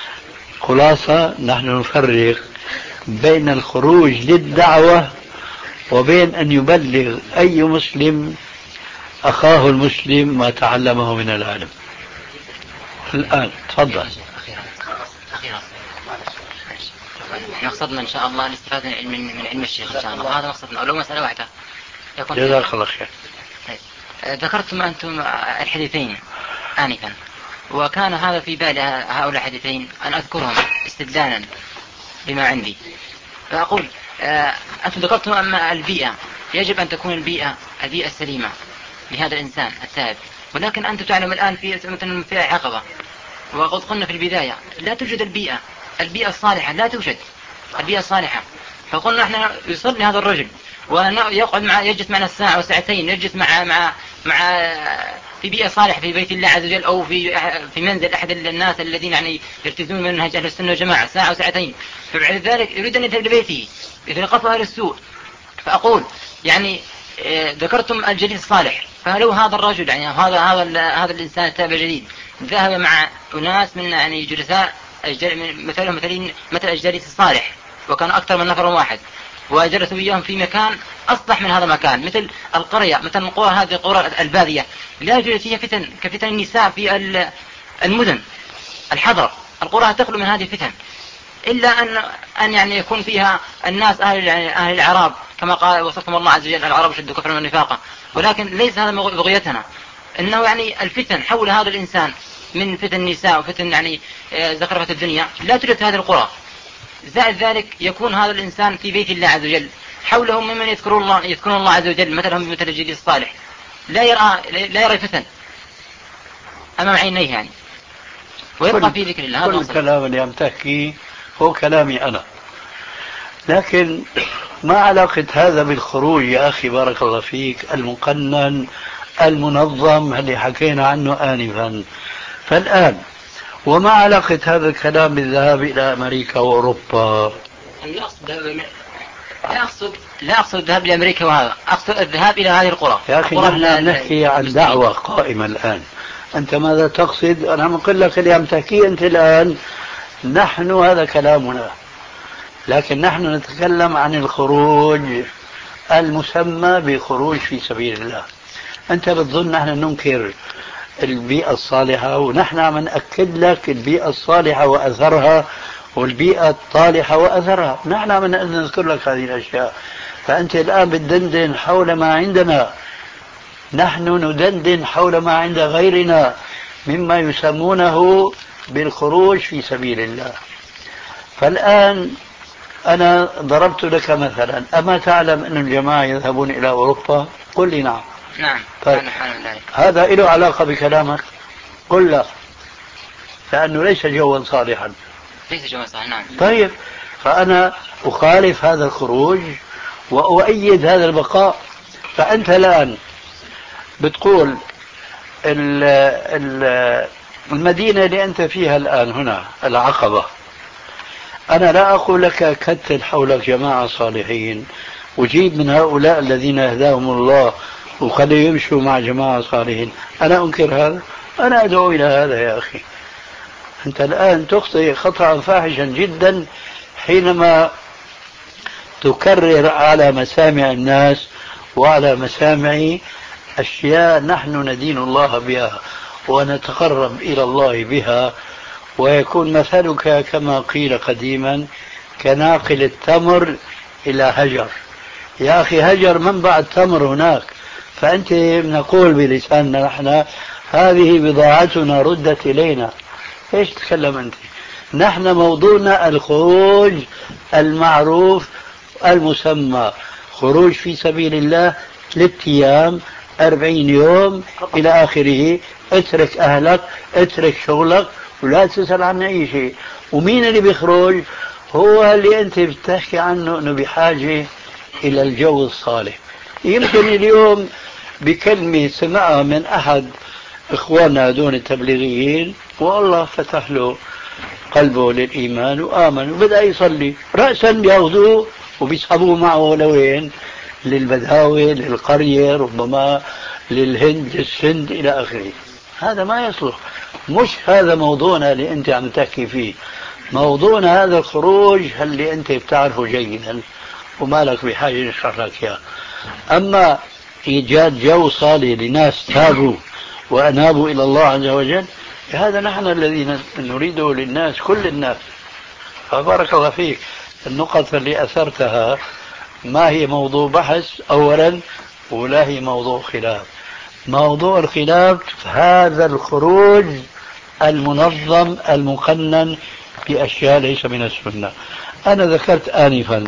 خلاصة، نحن نفرق بين الخروج للدعوة وبين أن يبلغ أي مسلم أخاه المسلم ما تعلمه من العلم. الآن تفضل. أخيرا نقصدنا إن شاء الله الاستفادة من من علم الشيخ إن شاء الله، هذا مقصدنا. ولو مسألة واحدة جزاك الله خير. ذكرتم أنتم الحديثين آنفا، وكان هذا في بالي هؤلاء الحديثين أن أذكرهم استدلالا بما عندي. فأقول أنتم ذكرتم أن البيئة يجب أن تكون البيئة البيئة السليمة لهذا الإنسان التائب، ولكن أنتم تعلم الآن في مثلا في عقبة، وقد قلنا في البداية لا توجد البيئة البيئة الصالحة، لا توجد البيئة الصالحة. فقلنا احنا يصلي هذا الرجل ويقعد مع يجلس معنا ساعة وساعتين، يجلس مع مع مع في بيئة صالحة في بيت الله عز وجل أو في في منزل أحد الناس الذين يعني يلتزمون من منهج أهل السنة والجماعة ساعة وساعتين، فبعد ذلك يريد أن يذهب لبيته يتلقفه أهل السوء. فأقول يعني ذكرتم الجليس الصالح، فلو هذا الرجل يعني هذا هذا هذا الإنسان التابع الجديد ذهب مع أناس من يعني جلساء مثلهم مثلين مثل الجليس الصالح، وكان أكثر من نفر واحد، وجلسوا إياهم في مكان أصلح من هذا المكان، مثل القرية مثل القرى هذه القرى البادية لا يوجد فيها فتن كفتن النساء في المدن الحضر، القرى تخلو من هذه الفتن، إلا أن أن يعني يكون فيها الناس أهل يعني أهل الأعراب كما قال وصفهم الله عز وجل الأعراب شد كفرا والنفاق، ولكن ليس هذا بغيتنا، إنه يعني الفتن حول هذا الإنسان من فتن النساء وفتن يعني زخرفة الدنيا لا توجد في هذه القرى. زائد ذلك يكون هذا الإنسان في بيت الله عز وجل حولهم ممن يذكرون الله يذكرون الله عز وجل مثلهم بمثل الجليس الصالح، لا يرى لا يرى فتن أمام عينيه يعني، ويبقى في ذكر الله. كل الكلام اللي عم تحكي هو كلامي أنا، لكن ما علاقة هذا بالخروج يا أخي بارك الله فيك المقنن المنظم اللي حكينا عنه آنفا؟ فالآن وما علاقة هذا الكلام بالذهاب إلى أمريكا وأوروبا؟ لا أقصد لا أقصد لا أقصد الذهاب لأمريكا، وهذا أقصد الذهاب إلى هذه القرى. يا أخي نحن نحكي عن دعوة قائمة الآن، أنت ماذا تقصد؟ أنا عم أقول لك اللي عم تحكيه أنت الآن، نحن هذا كلامنا، لكن نحن نتكلم عن الخروج المسمى بخروج في سبيل الله. أنت بتظن نحن ننكر البيئة الصالحة، ونحن عم نأكد لك البيئة الصالحة وأثرها والبيئة الطالحة وأثرها، نحن عم نذكر لك هذه الأشياء. فأنت الآن بتدندن حول ما عندنا، نحن ندندن حول ما عند غيرنا مما يسمونه بالخروج في سبيل الله. فالآن أنا ضربت لك مثلا، أما تعلم أن الجماعة يذهبون إلى أوروبا؟ قل لي نعم. نعم. طيب. هذا له علاقة بكلامك؟ قل لا، لأنه ليس جوا صالحا. ليس جوا صالحا. نعم. طيب، فأنا أخالف هذا الخروج وأؤيد هذا البقاء. فأنت الآن بتقول ال ال المدينة اللي أنت فيها الآن هنا العقبة، أنا لا أقول لك كتل حولك جماعة صالحين وجيب من هؤلاء الذين هداهم الله وخليه يمشوا مع جماعة صالحين، أنا أنكر هذا؟ أنا أدعو إلى هذا يا أخي. أنت الآن تخطئ خطأ فاحشا جدا حينما تكرر على مسامع الناس وعلى مسامع أشياء نحن ندين الله بها ونتقرب إلى الله بها، ويكون مثلك كما قيل قديما كناقل التمر إلى هجر. يا أخي هجر منبع التمر هناك، فأنت نقول بلساننا نحن هذه بضاعتنا ردت إلينا. إيش تتكلم أنت؟ نحن موضوعنا الخروج المعروف المسمى، خروج في سبيل الله ثلاثة أيام أربعين يوم إلى آخره. اترك أهلك، اترك شغلك، ولا تسأل عن أي شيء. ومين اللي بيخرج؟ هو اللي أنت بتحكي عنه أنه بحاجة إلى الجو الصالح. يمكن اليوم بكلمة سمعها من أحد إخواننا دون التبليغيين والله فتح له قلبه للإيمان وآمن وبدأ يصلي، رأسا بياخذوه وبيسحبوه معه لوين؟ للبداوي، للقرية، ربما للهند، للسند إلى آخره. هذا ما يصلح. مش هذا موضوعنا اللي أنت عم تحكي فيه. موضوعنا هذا الخروج اللي أنت بتعرفه جيدا وما لك بحاجة نشرح لك إياه. أما إيجاد جو صالح لناس تابوا وأنابوا إلى الله عز وجل، هذا نحن الذين نريده للناس، كل الناس. فبارك الله فيك. النقط اللي أثرتها ما هي موضوع بحث أولا، ولا هي موضوع خلاف. موضوع الخلاف هذا الخروج المنظم المقنن بأشياء ليس من السنة. أنا ذكرت آنفا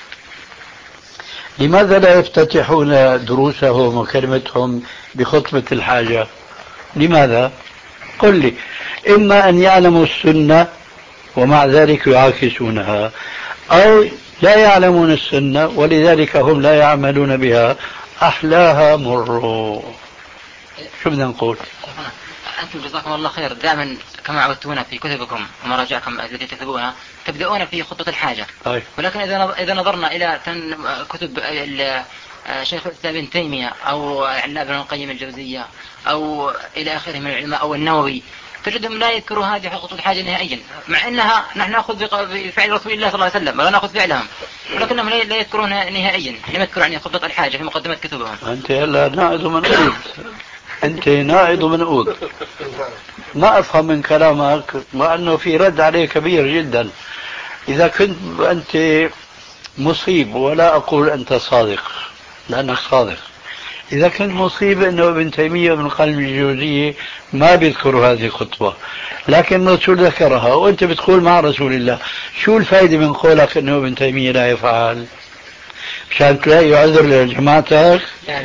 لماذا لا يفتتحون دروسهم وكلمتهم بخطبة الحاجة؟ لماذا؟ قل لي. إما أن يعلموا السنة ومع ذلك يعاكسونها، أو لا يعلمون السنة ولذلك هم لا يعملون بها. أحلاها مروا. شو بدنا نقول؟ أنتم جزاكم الله خير دائما كما عودتونا في كتبكم ومراجعكم التي تكتبوها تبدأون في خطة الحاجة. أي. ولكن إذا إذا نظرنا إلى كتب شيخ الإسلام ابن تيمية أو ابن القيم الجوزية أو إلى آخره من العلماء أو النووي، تجدهم لا يذكروا هذه خطة الحاجة نهائيا، مع أنها نحن نأخذ بفعل رسول الله صلى الله عليه وسلم ولا نأخذ فعلهم، ولكنهم لا يذكرون نهائيا. لم يذكروا عن خطة الحاجة في مقدمة كتبهم. أنت هلا نائض منقود، أنت نائض منقود. ما أفهم من كلامك مع أنه في رد عليه كبير جدا. إذا كنت أنت مصيب، ولا أقول أنت صادق لأنك صادق، إذا كنت مصيب أنه ابن تيمية وابن القيم الجوزية ما بيذكروا هذه الخطبة لكن الرسول ذكرها وأنت بتقول مع رسول الله، شو الفائدة من قولك أنه ابن تيمية لا يفعل؟ مشان تلاقي عذر لجماعتك؟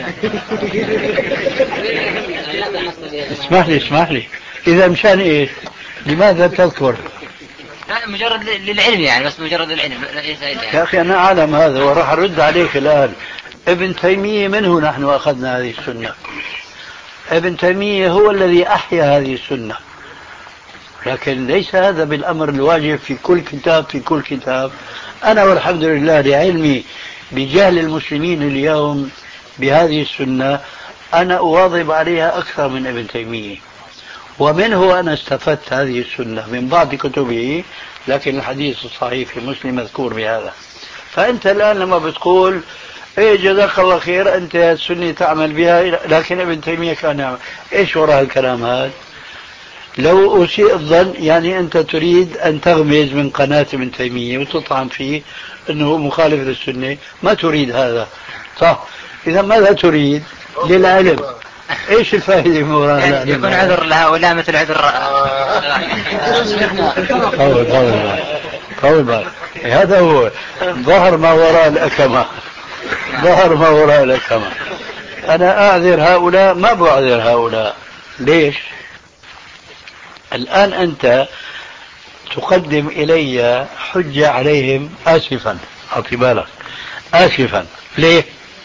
اسمح لي اسمح لي إذا مشان إيه؟ لماذا تذكر؟ لا مجرد للعلم يعني، بس مجرد للعلم. يا أخي أنا أعلم هذا وراح أرد عليك الآن. ابن تيمية منه نحن أخذنا هذه السنة. ابن تيمية هو الذي أحيا هذه السنة، لكن ليس هذا بالأمر الواجب في كل كتاب في كل كتاب. أنا والحمد لله لعلمي بجهل المسلمين اليوم بهذه السنة أنا أواظب عليها أكثر من ابن تيمية، ومنه أنا استفدت هذه السنة من بعض كتبه، لكن الحديث الصحيح في مسلم مذكور بهذا. فأنت الآن لما بتقول إيه جزاك الله خير أنت السنة تعمل بها لكن ابن تيمية كان يعمل، إيش وراء الكلام هذا؟ لو أسيء الظن يعني أنت تريد أن تغمز من قناة ابن تيمية وتطعن فيه أنه مخالف للسنة، ما تريد هذا صح؟ إذا ماذا تريد؟ للعلم. ايش الفائدة من وراء يعني يكون عذر لهؤلاء مثل عذر قول قول قول بقى. هذا هو ظهر ما وراء الأكمة، ظهر ما وراء الأكمة. أنا أعذر هؤلاء ما بعذر هؤلاء. ليش؟ الآن أنت تقدم إلي حجة عليهم آسفا، أعطي بالك آسفا. ليه؟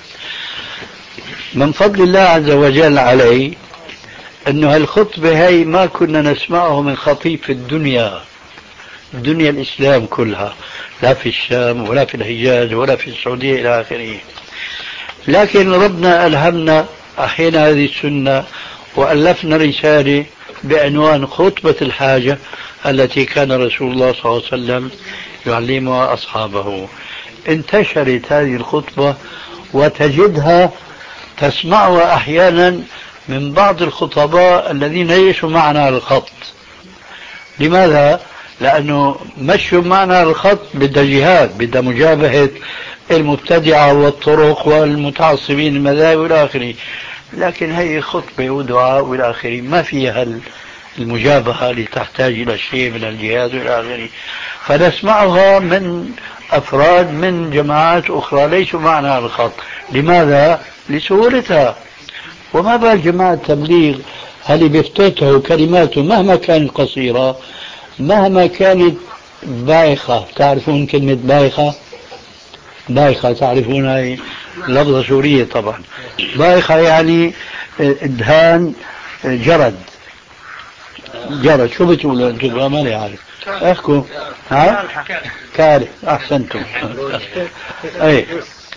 من فضل الله عز وجل علي أنه هالخطبة هاي ما كنا نسمعه من خطيب في الدنيا، الدنيا الإسلام كلها، لا في الشام ولا في الحجاز ولا في السعودية إلى آخره. لكن ربنا ألهمنا أحيانا هذه السنة وألفنا رسالة بعنوان خطبة الحاجة التي كان رسول الله صلى الله عليه وسلم يعلمها أصحابه. انتشرت هذه الخطبة وتجدها تسمعها أحيانا من بعض الخطباء الذين ليسوا معنا على الخط. لماذا؟ لأنه مشوا معنا على الخط بدها جهاد، بدها مجابهة المبتدعة والطرق والمتعصبين المذاهب والى آخره، لكن هي خطبة ودعاء والى آخره، ما فيها المجابهة اللي تحتاج إلى شيء من الجهاد والى آخره. فنسمعها من أفراد من جماعات أخرى ليسوا معنا على الخط. لماذا؟ لسهولتها. وما بال جماعة تبليغ هل بيفتتحوا كلماته مهما كانت قصيرة، مهما كانت بايخة. تعرفون كلمة بايخة؟ بايخة تعرفون؟ هي لفظة سورية طبعا. بايخة يعني دهان جرد. جرد شو بتقولوا انتم؟ ما لي عارف. احكوا. ها؟ كاره. احسنتم. اي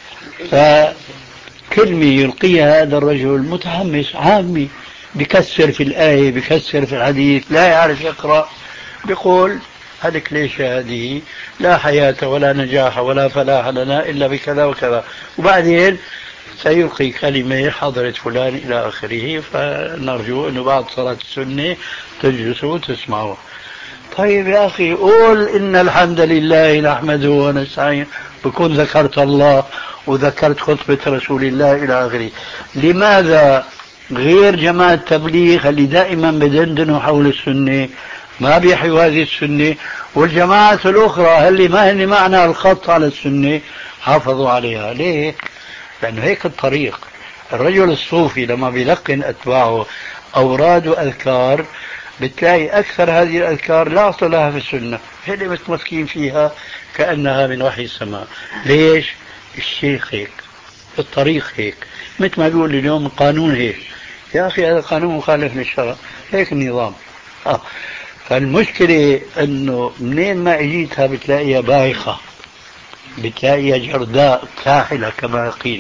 فكلمة يلقيها هذا الرجل متحمس عامي، بكسر في الآية، بكسر في الحديث، لا يعرف يقرأ، بيقول هلك ليش هذه لا حياة ولا نجاح ولا فلاح لنا إلا بكذا وكذا، وبعدين سيلقي كلمة حضرة فلان إلى آخره. فنرجو أنه بعد صلاة السنة تجلسوا وتسمعوا. طيب يا أخي قول إن الحمد لله نحمده ونستعين، بكون ذكرت الله وذكرت خطبة رسول الله إلى آخره. لماذا غير جماعة التبليغ اللي دائما بدندنوا حول السنة ما بيحيوا هذه السنة، والجماعة الأخرى اللي ما هن معنا الخط على السنة حافظوا عليها؟ ليه؟ لأنه هيك الطريق. الرجل الصوفي لما بيلقن أتباعه أوراد وأذكار بتلاقي أكثر هذه الأذكار لا أصل لها في السنة، هن متمسكين فيها كأنها من وحي السماء. ليش؟ الشيخ هيك، الطريق هيك، مثل ما بيقول اليوم القانون هيك. يا أخي هذا قانون مخالف للشرع، هيك النظام. آه. فالمشكلة أنه منين ما اجيتها بتلاقيها بايخة، بتلاقيها جرداء كاحلة كما قيل.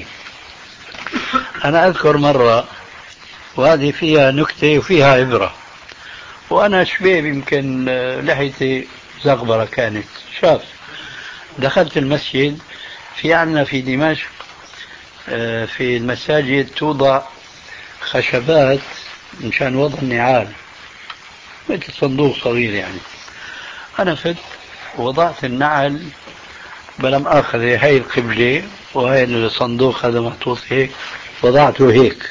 أنا أذكر مرة، وهذه فيها نكتة وفيها عبرة، وأنا شباب يمكن لحيتي زغبرة كانت شاب، دخلت المسجد. في عنا في دمشق في المساجد توضع خشبات مشان وضع النعال، مثل صندوق صغير يعني. أنا فت وضعت النعل بلم آخذ هاي القبلة وهاي الصندوق هذا محطوط هيك، وضعته هيك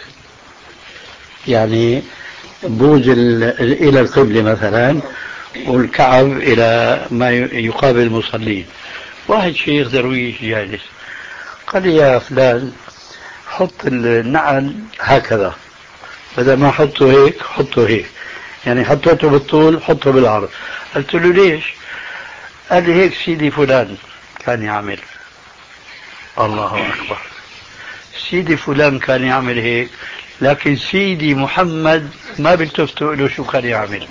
يعني بوز إلى القبلة مثلا، والكعب إلى ما يقابل المصلين. واحد شيخ درويش جالس قال لي يا فلان حط النعل هكذا، بدل ما حطه هيك حطه هيك، يعني حطيته بالطول حطه بالعرض. قلت له ليش؟ قال لي هيك سيدي فلان كان يعمل. الله أكبر، سيدي فلان كان يعمل هيك، لكن سيدي محمد ما بلتفتوا له شو كان يعمل.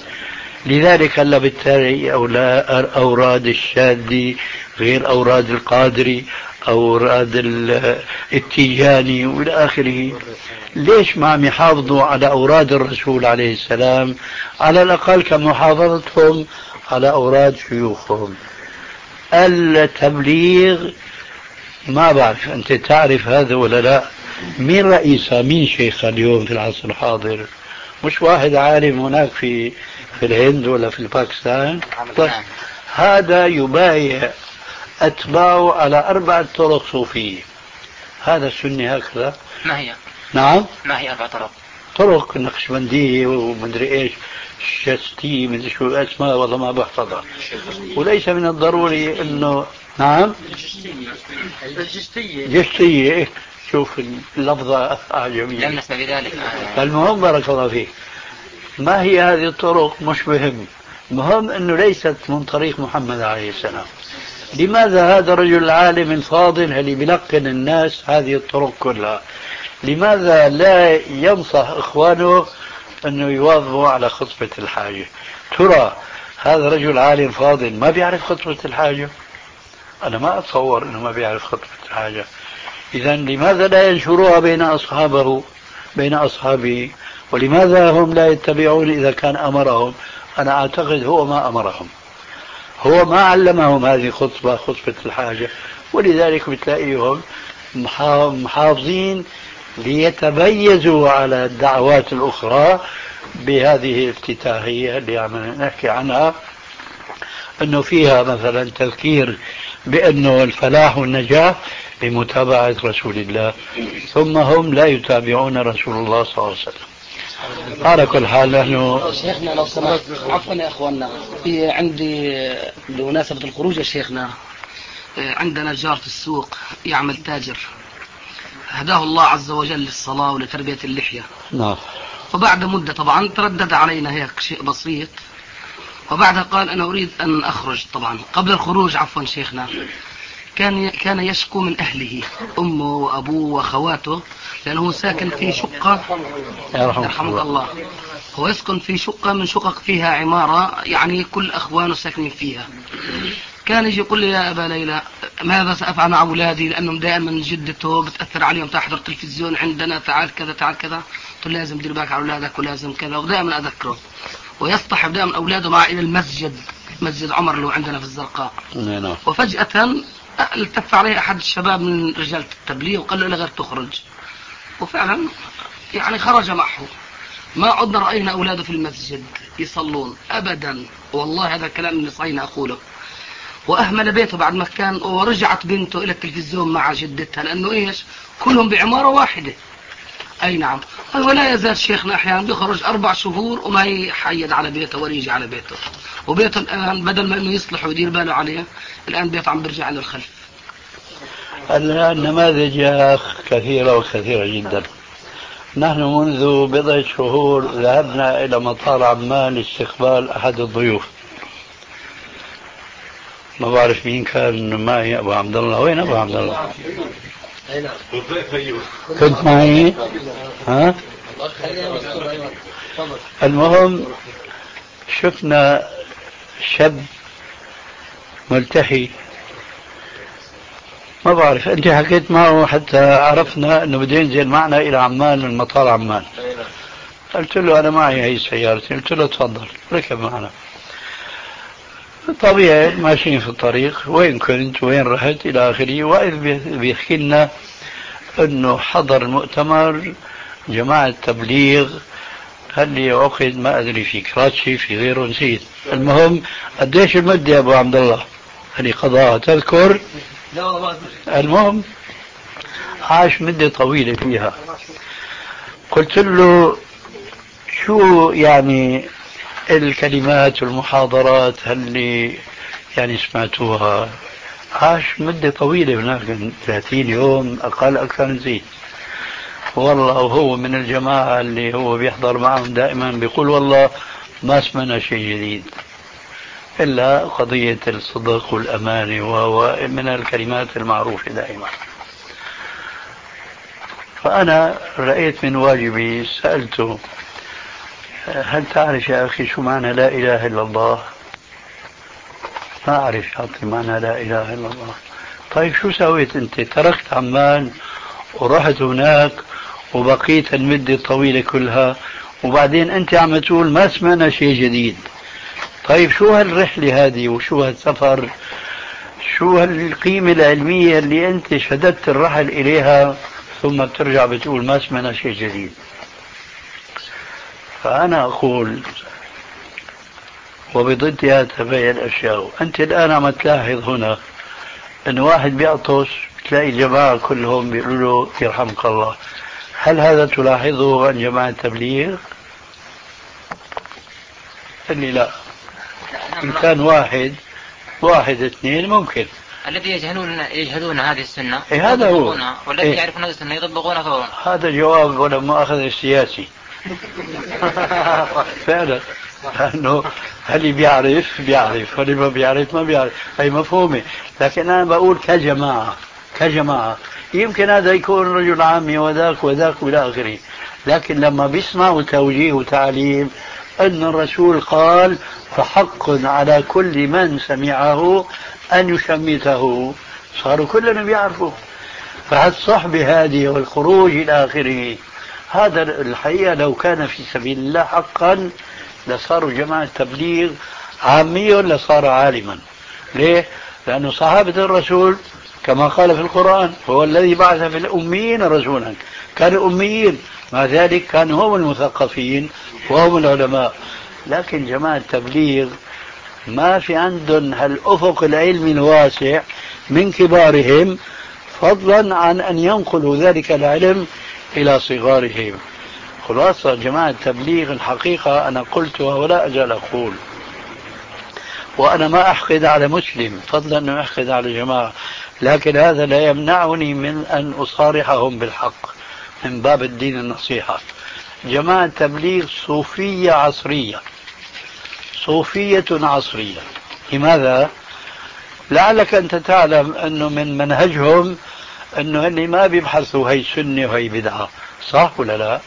لذلك هلا بالتالي أوراد الشاذلي غير أوراد القادري، أوراد التيجاني والى آخره. ليش ما عم يحافظوا على أوراد الرسول عليه السلام على الأقل كمحافظتهم على أوراد شيوخهم؟ التبليغ ما بعرف أنت تعرف هذا ولا لا، مين رئيسها مين شيخها اليوم في العصر الحاضر؟ مش واحد عالم هناك في في الهند ولا في باكستان. طيب هذا يبايع أتباعه على أربعة طرق صوفية. هذا السني هكذا. ما هي؟ نعم ما هي أربع طرق؟ طرق نقشبندية ومدري إيش شستي مدري شو اسمها والله ما بحفظها. وليس من الضروري إنه نعم جشتية جشتية. شوف اللفظة أعجمية. لم نسمع بذلك. فالمهم بارك الله فيك، ما هي هذه الطرق مش مهم، مهم أنه ليست من طريق محمد عليه السلام. لماذا هذا الرجل العالم الفاضل اللي بيلقن الناس هذه الطرق كلها، لماذا لا ينصح إخوانه أنه يواظبوا على خطبة الحاجة؟ ترى هذا رجل عالم فاضل ما بيعرف خطبة الحاجة؟ أنا ما أتصور أنه ما بيعرف خطبة الحاجة. إذا لماذا لا ينشروها بين أصحابه بين أصحابه؟ ولماذا هم لا يتبعون إذا كان أمرهم؟ أنا أعتقد هو ما أمرهم، هو ما علمهم هذه خطبة خطبة الحاجة. ولذلك بتلاقيهم محافظين ليتميزوا على الدعوات الأخرى بهذه الافتتاحية اللي عم نحكي عنها، أنه فيها مثلا تذكير بأنه الفلاح والنجاح بمتابعة رسول الله، ثم هم لا يتابعون رسول الله صلى الله عليه وسلم. على كل حال نحن شيخنا لو سمحت، عفوا يا اخواننا، في عندي بمناسبة الخروج يا شيخنا، عندنا جار في السوق يعمل تاجر، هداه الله عز وجل للصلاة ولتربية اللحية. نعم. وبعد مدة طبعا تردد علينا هيك شيء بسيط، وبعدها قال أنا أريد أن أخرج. طبعا قبل الخروج عفوا شيخنا كان كان يشكو من أهله، أمه وأبوه وأخواته، لأنه ساكن في شقة يرحمك الله، هو يسكن في شقة من شقق فيها عمارة، يعني كل أخوانه ساكنين فيها. كان يجي يقول لي يا أبا ليلى ماذا سأفعل مع أولادي، لأنهم دائما جدته بتأثر عليهم، تحضر تلفزيون عندنا، تعال كذا تعال كذا، قلت له لازم دير بالك على أولادك ولازم كذا، ودائما أذكره. ويصطحب دائما أولاده معه إلى المسجد، مسجد عمر اللي هو عندنا في الزرقاء. وفجأة التف عليه أحد الشباب من رجال التبليغ وقال له لا غير تخرج، وفعلا يعني خرج معه. ما عدنا رأينا أولاده في المسجد يصلون أبدا، والله هذا الكلام اللي صحيح أقوله. وأهمل بيته بعد ما كان، ورجعت بنته إلى التلفزيون مع جدتها، لأنه إيش كلهم بعمارة واحدة. أي نعم. ولا يزال شيخنا أحيانا بيخرج أربع شهور وما يحيد على بيته ولا يجي على بيته، وبيته الآن بدل ما إنه يصلح ويدير باله عليه، الآن بيته عم بيرجع للخلف. النماذج يا أخ كثيرة وكثيرة جدا. نحن منذ بضعة شهور ذهبنا إلى مطار عمان لاستقبال أحد الضيوف، ما بعرف مين كان معي، أبو عبد الله. وين أبو عبد الله؟ كنت معي. ها؟ المهم شفنا شاب ملتحي، ما بعرف أنت حكيت معه حتى عرفنا أنه بده ينزل معنا إلى عمان من مطار عمان. قلت له أنا معي هي سيارتي، قلت له تفضل ركب معنا. طبيعي ماشيين في الطريق، وين كنت وين رحت إلى آخره، وإذ بيحكي لنا أنه حضر مؤتمر جماعة تبليغ هل عقد ما أدري في كراتشي في غيره نسيت. المهم قديش المدة يا أبو عبد الله اللي قضاها تذكر؟ المهم عاش مدة طويلة فيها. قلت له شو يعني الكلمات والمحاضرات اللي يعني سمعتوها؟ عاش مدة طويلة هناك، ثلاثين يوم أقل أكثر نزيد. والله وهو من الجماعة اللي هو بيحضر معهم دائما بيقول والله ما سمعنا شيء جديد إلا قضية الصدق والأمانة، وهو من الكلمات المعروفة دائما. فأنا رأيت من واجبي سألته هل تعرف يا أخي شو معنى لا إله إلا الله؟ ما أعرف شاطر معنى لا إله إلا الله. طيب شو سويت أنت؟ تركت عمان ورحت هناك وبقيت المدة الطويلة كلها، وبعدين أنت عم تقول ما سمعنا شيء جديد. طيب شو هالرحلة هذه وشو هالسفر، شو هالقيمة العلمية اللي أنت شددت الرحل إليها ثم بترجع بتقول ما سمعنا شيء جديد؟ فأنا أقول وبضدها تبين الأشياء. أنت الآن عم تلاحظ هنا أن واحد بيعطس تلاقي الجماعة كلهم بيقولوا له يرحمك الله. هل هذا تلاحظه عن جماعة التبليغ؟ اللي لا، إن كان واحد واحد اثنين ممكن. الذي يجهلون يجهلون هذه السنة إيه هذا هو، والذي إيه؟ يعرفون هذه السنة يطبقونها فورا. هذا جواب ولا مؤاخذ السياسي. فعلا، لأنه اللي بيعرف بيعرف واللي ما بيعرف ما بيعرف، هي مفهومة. لكن أنا بقول كجماعة كجماعة يمكن هذا يكون رجل عامي وذاك وذاك وإلى آخره، لكن لما بيسمعوا توجيه وتعليم أن الرسول قال فحق على كل من سمعه أن يشمته، صاروا كلنا بيعرفوا. فهالصحبة هذه والخروج إلى آخره، هذا الحقيقة لو كان في سبيل الله حقا لصاروا جماعة تبليغ عامي لصار عالما. ليه؟ لأنه صحابة الرسول كما قال في القرآن هو الذي بعث في الأميين رسولا. كانوا أميين، مع ذلك كانوا هم المثقفين وهم العلماء. لكن جماعة التبليغ ما في عندهم هالأفق العلمي الواسع من كبارهم، فضلا عن أن ينقلوا ذلك العلم إلى صغارهم. خلاصة جماعة التبليغ الحقيقة أنا قلتها ولا أزال أقول، وأنا ما أحقد على مسلم فضلا أن أحقد على جماعة، لكن هذا لا يمنعني من أن أصارحهم بالحق من باب الدين النصيحة. جماعة التبليغ صوفية عصرية، صوفية عصرية. لماذا؟ لعلك أنت تعلم أنه من منهجهم أنه هني ما بيبحثوا هي سنة وهي بدعة، صح ولا لا؟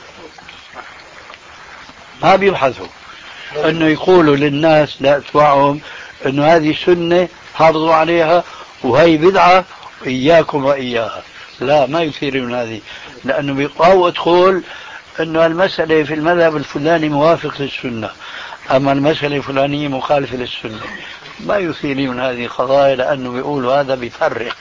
ما بيبحثوا أنه يقولوا للناس لا أتباعهم أنه هذه سنة حافظوا عليها وهي بدعة إياكم وإياها. لا، ما يثيرون هذه، لأنه بيقاو أدخل أنه المسألة في المذهب الفلاني موافق للسنة، أما المسألة الفلانية مخالفة للسنة. ما يثيرون هذه القضايا لأنه بيقولوا هذا بيفرق.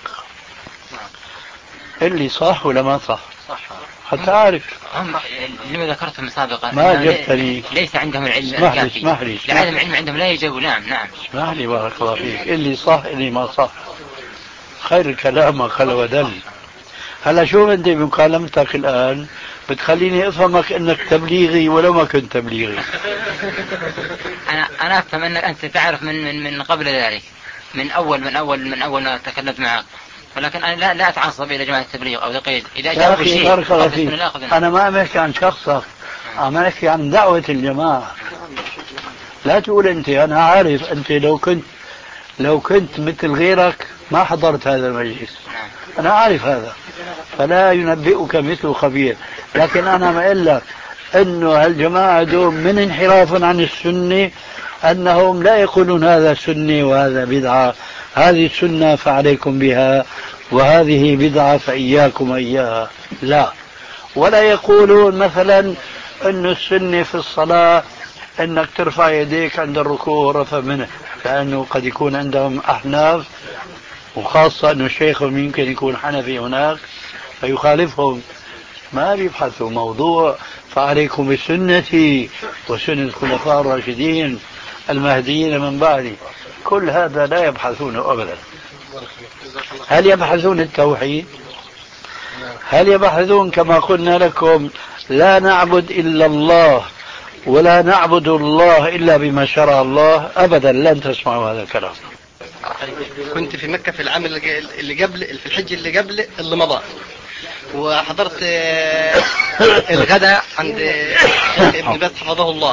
اللي صح ولا ما صح؟ صح. حتى عارف هم لما ذكرتهم سابقا ما جبتني. ليس عندهم العلم اسمح لي الكافي. اسمح لي لعدم العلم عندهم لا يجوا. نعم نعم. اسمح لي بارك الله فيك. اللي صح اللي ما صح، خير الكلام ما قل ودل. هلا شوف انت بمكالمتك الان بتخليني افهمك انك تبليغي ولو ما كنت تبليغي. انا انا افهم انك انت تعرف من من من قبل ذلك، من اول من اول من اول ما تكلمت معك، ولكن انا لا لا اتعصب الى جماعه التبليغ او تقييد. اذا جاء شيء بارك الله فيك، انا ما بحكي عن شخصك، عم احكي عن دعوه الجماعه. لا تقول انت، انا عارف انت لو كنت لو كنت مثل غيرك ما حضرت هذا المجلس، أنا أعرف هذا، فلا ينبئك مثل خبير. لكن أنا ما أقول لك أنه هالجماعة دول من انحراف عن السنة، أنهم لا يقولون هذا سنة وهذا بدعة، هذه سنة فعليكم بها وهذه بدعة فإياكم إياها، لا. ولا يقولون مثلا أن السنة في الصلاة أنك ترفع يديك عند الركوع ورفع منه، لأنه قد يكون عندهم أحناف، وخاصة أنه شيخهم يمكن يكون حنفي هناك فيخالفهم. ما بيبحثوا موضوع فعليكم بسنتي وسنة الخلفاء الراشدين المهديين من بعدي، كل هذا لا يبحثونه أبدا. هل يبحثون التوحيد؟ هل يبحثون كما قلنا لكم لا نعبد إلا الله ولا نعبد الله إلا بما شرع الله؟ أبدا لن تسمعوا هذا الكلام. كنت في مكة في العام اللي قبل في الحج اللي قبل اللي مضى، وحضرت الغداء عند ابن باز حفظه الله،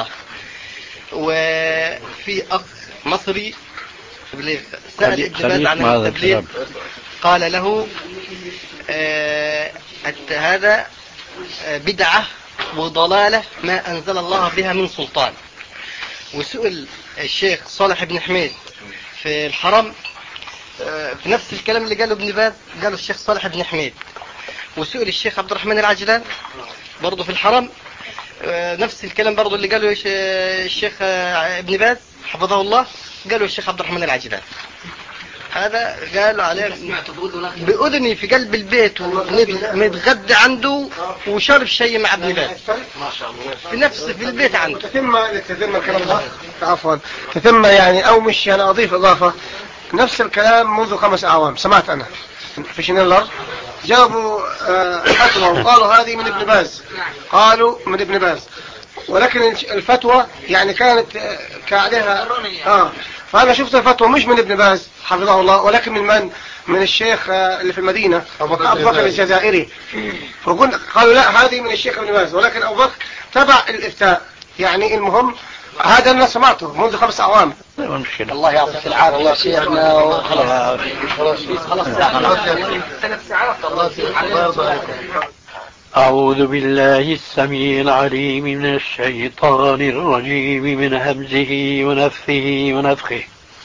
وفي أخ مصري سأل ابن باز عن التبليغ، قال له آه هذا بدعة وضلالة ما أنزل الله بها من سلطان. وسئل الشيخ صالح بن حميد في الحرم في نفس الكلام اللي قاله ابن باز قاله الشيخ صالح بن حميد، وسئل الشيخ عبد الرحمن العجلان برضه في الحرم نفس الكلام برضه اللي قاله الشيخ ابن باز حفظه الله قاله الشيخ عبد الرحمن العجلان. هذا قالوا عليه بأذني في قلب البيت ومتغدى عنده وشرب شيء مع ابن باز ما شاء الله في نفس في البيت عنده. تتم تتم الكلام ده عفوا تتم يعني او مش انا اضيف اضافه نفس الكلام منذ خمس اعوام سمعت انا في شنيلر جابوا فتوى وقالوا هذه من ابن باز، قالوا من ابن باز، ولكن الفتوى يعني كانت كعليها اه فأنا شفت الفتوى مش من ابن باز حفظه الله ولكن من من من الشيخ اللي في المدينة أبو بكر الجزائري، فقلنا قالوا لا هذه من الشيخ ابن باز، ولكن أبو بكر تبع الإفتاء. يعني المهم هذا أنا سمعته منذ خمس أعوام. الله يعطيك العافية يا شيخنا. وخلاص خلاص ثلاث ساعات. أعوذ بالله السميع العليم من الشيطان الرجيم من همزه ونفثه ونفخه.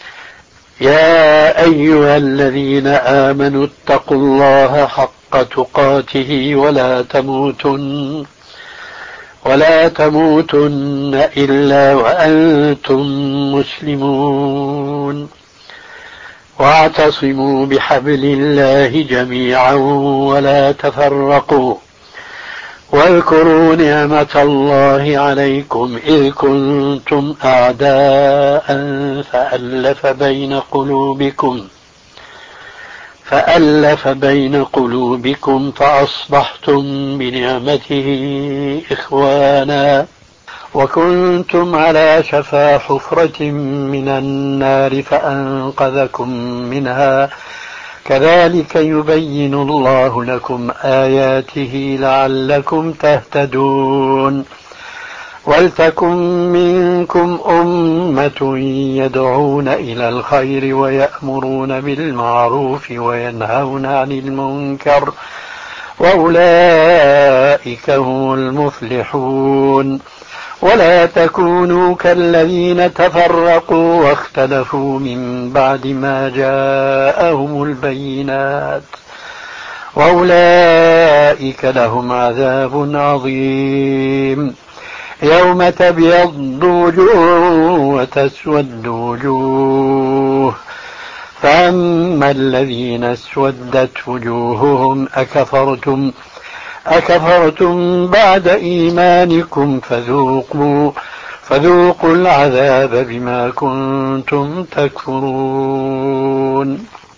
يا أيها الذين آمنوا اتقوا الله حق تقاته ولا تموتن ولا تموتن إلا وأنتم مسلمون. واعتصموا بحبل الله جميعا ولا تفرقوا واذكروا نعمة الله عليكم إذ كنتم أعداء فألف بين قلوبكم فألف بين قلوبكم فأصبحتم بنعمته إخوانا وكنتم على شفا حفرة من النار فأنقذكم منها كذلك يبين الله لكم آياته لعلكم تهتدون ولتكن منكم أمة يدعون إلى الخير ويأمرون بالمعروف وينهون عن المنكر وأولئك هم المفلحون ولا تكونوا كالذين تفرقوا واختلفوا من بعد ما جاءهم البينات وأولئك لهم عذاب عظيم يوم تبيض وجوه وتسود وجوه فأما الذين اسودت وجوههم أكفرتم أكفرتم بعد إيمانكم فذوقوا فذوقوا العذاب بما كنتم تكفرون.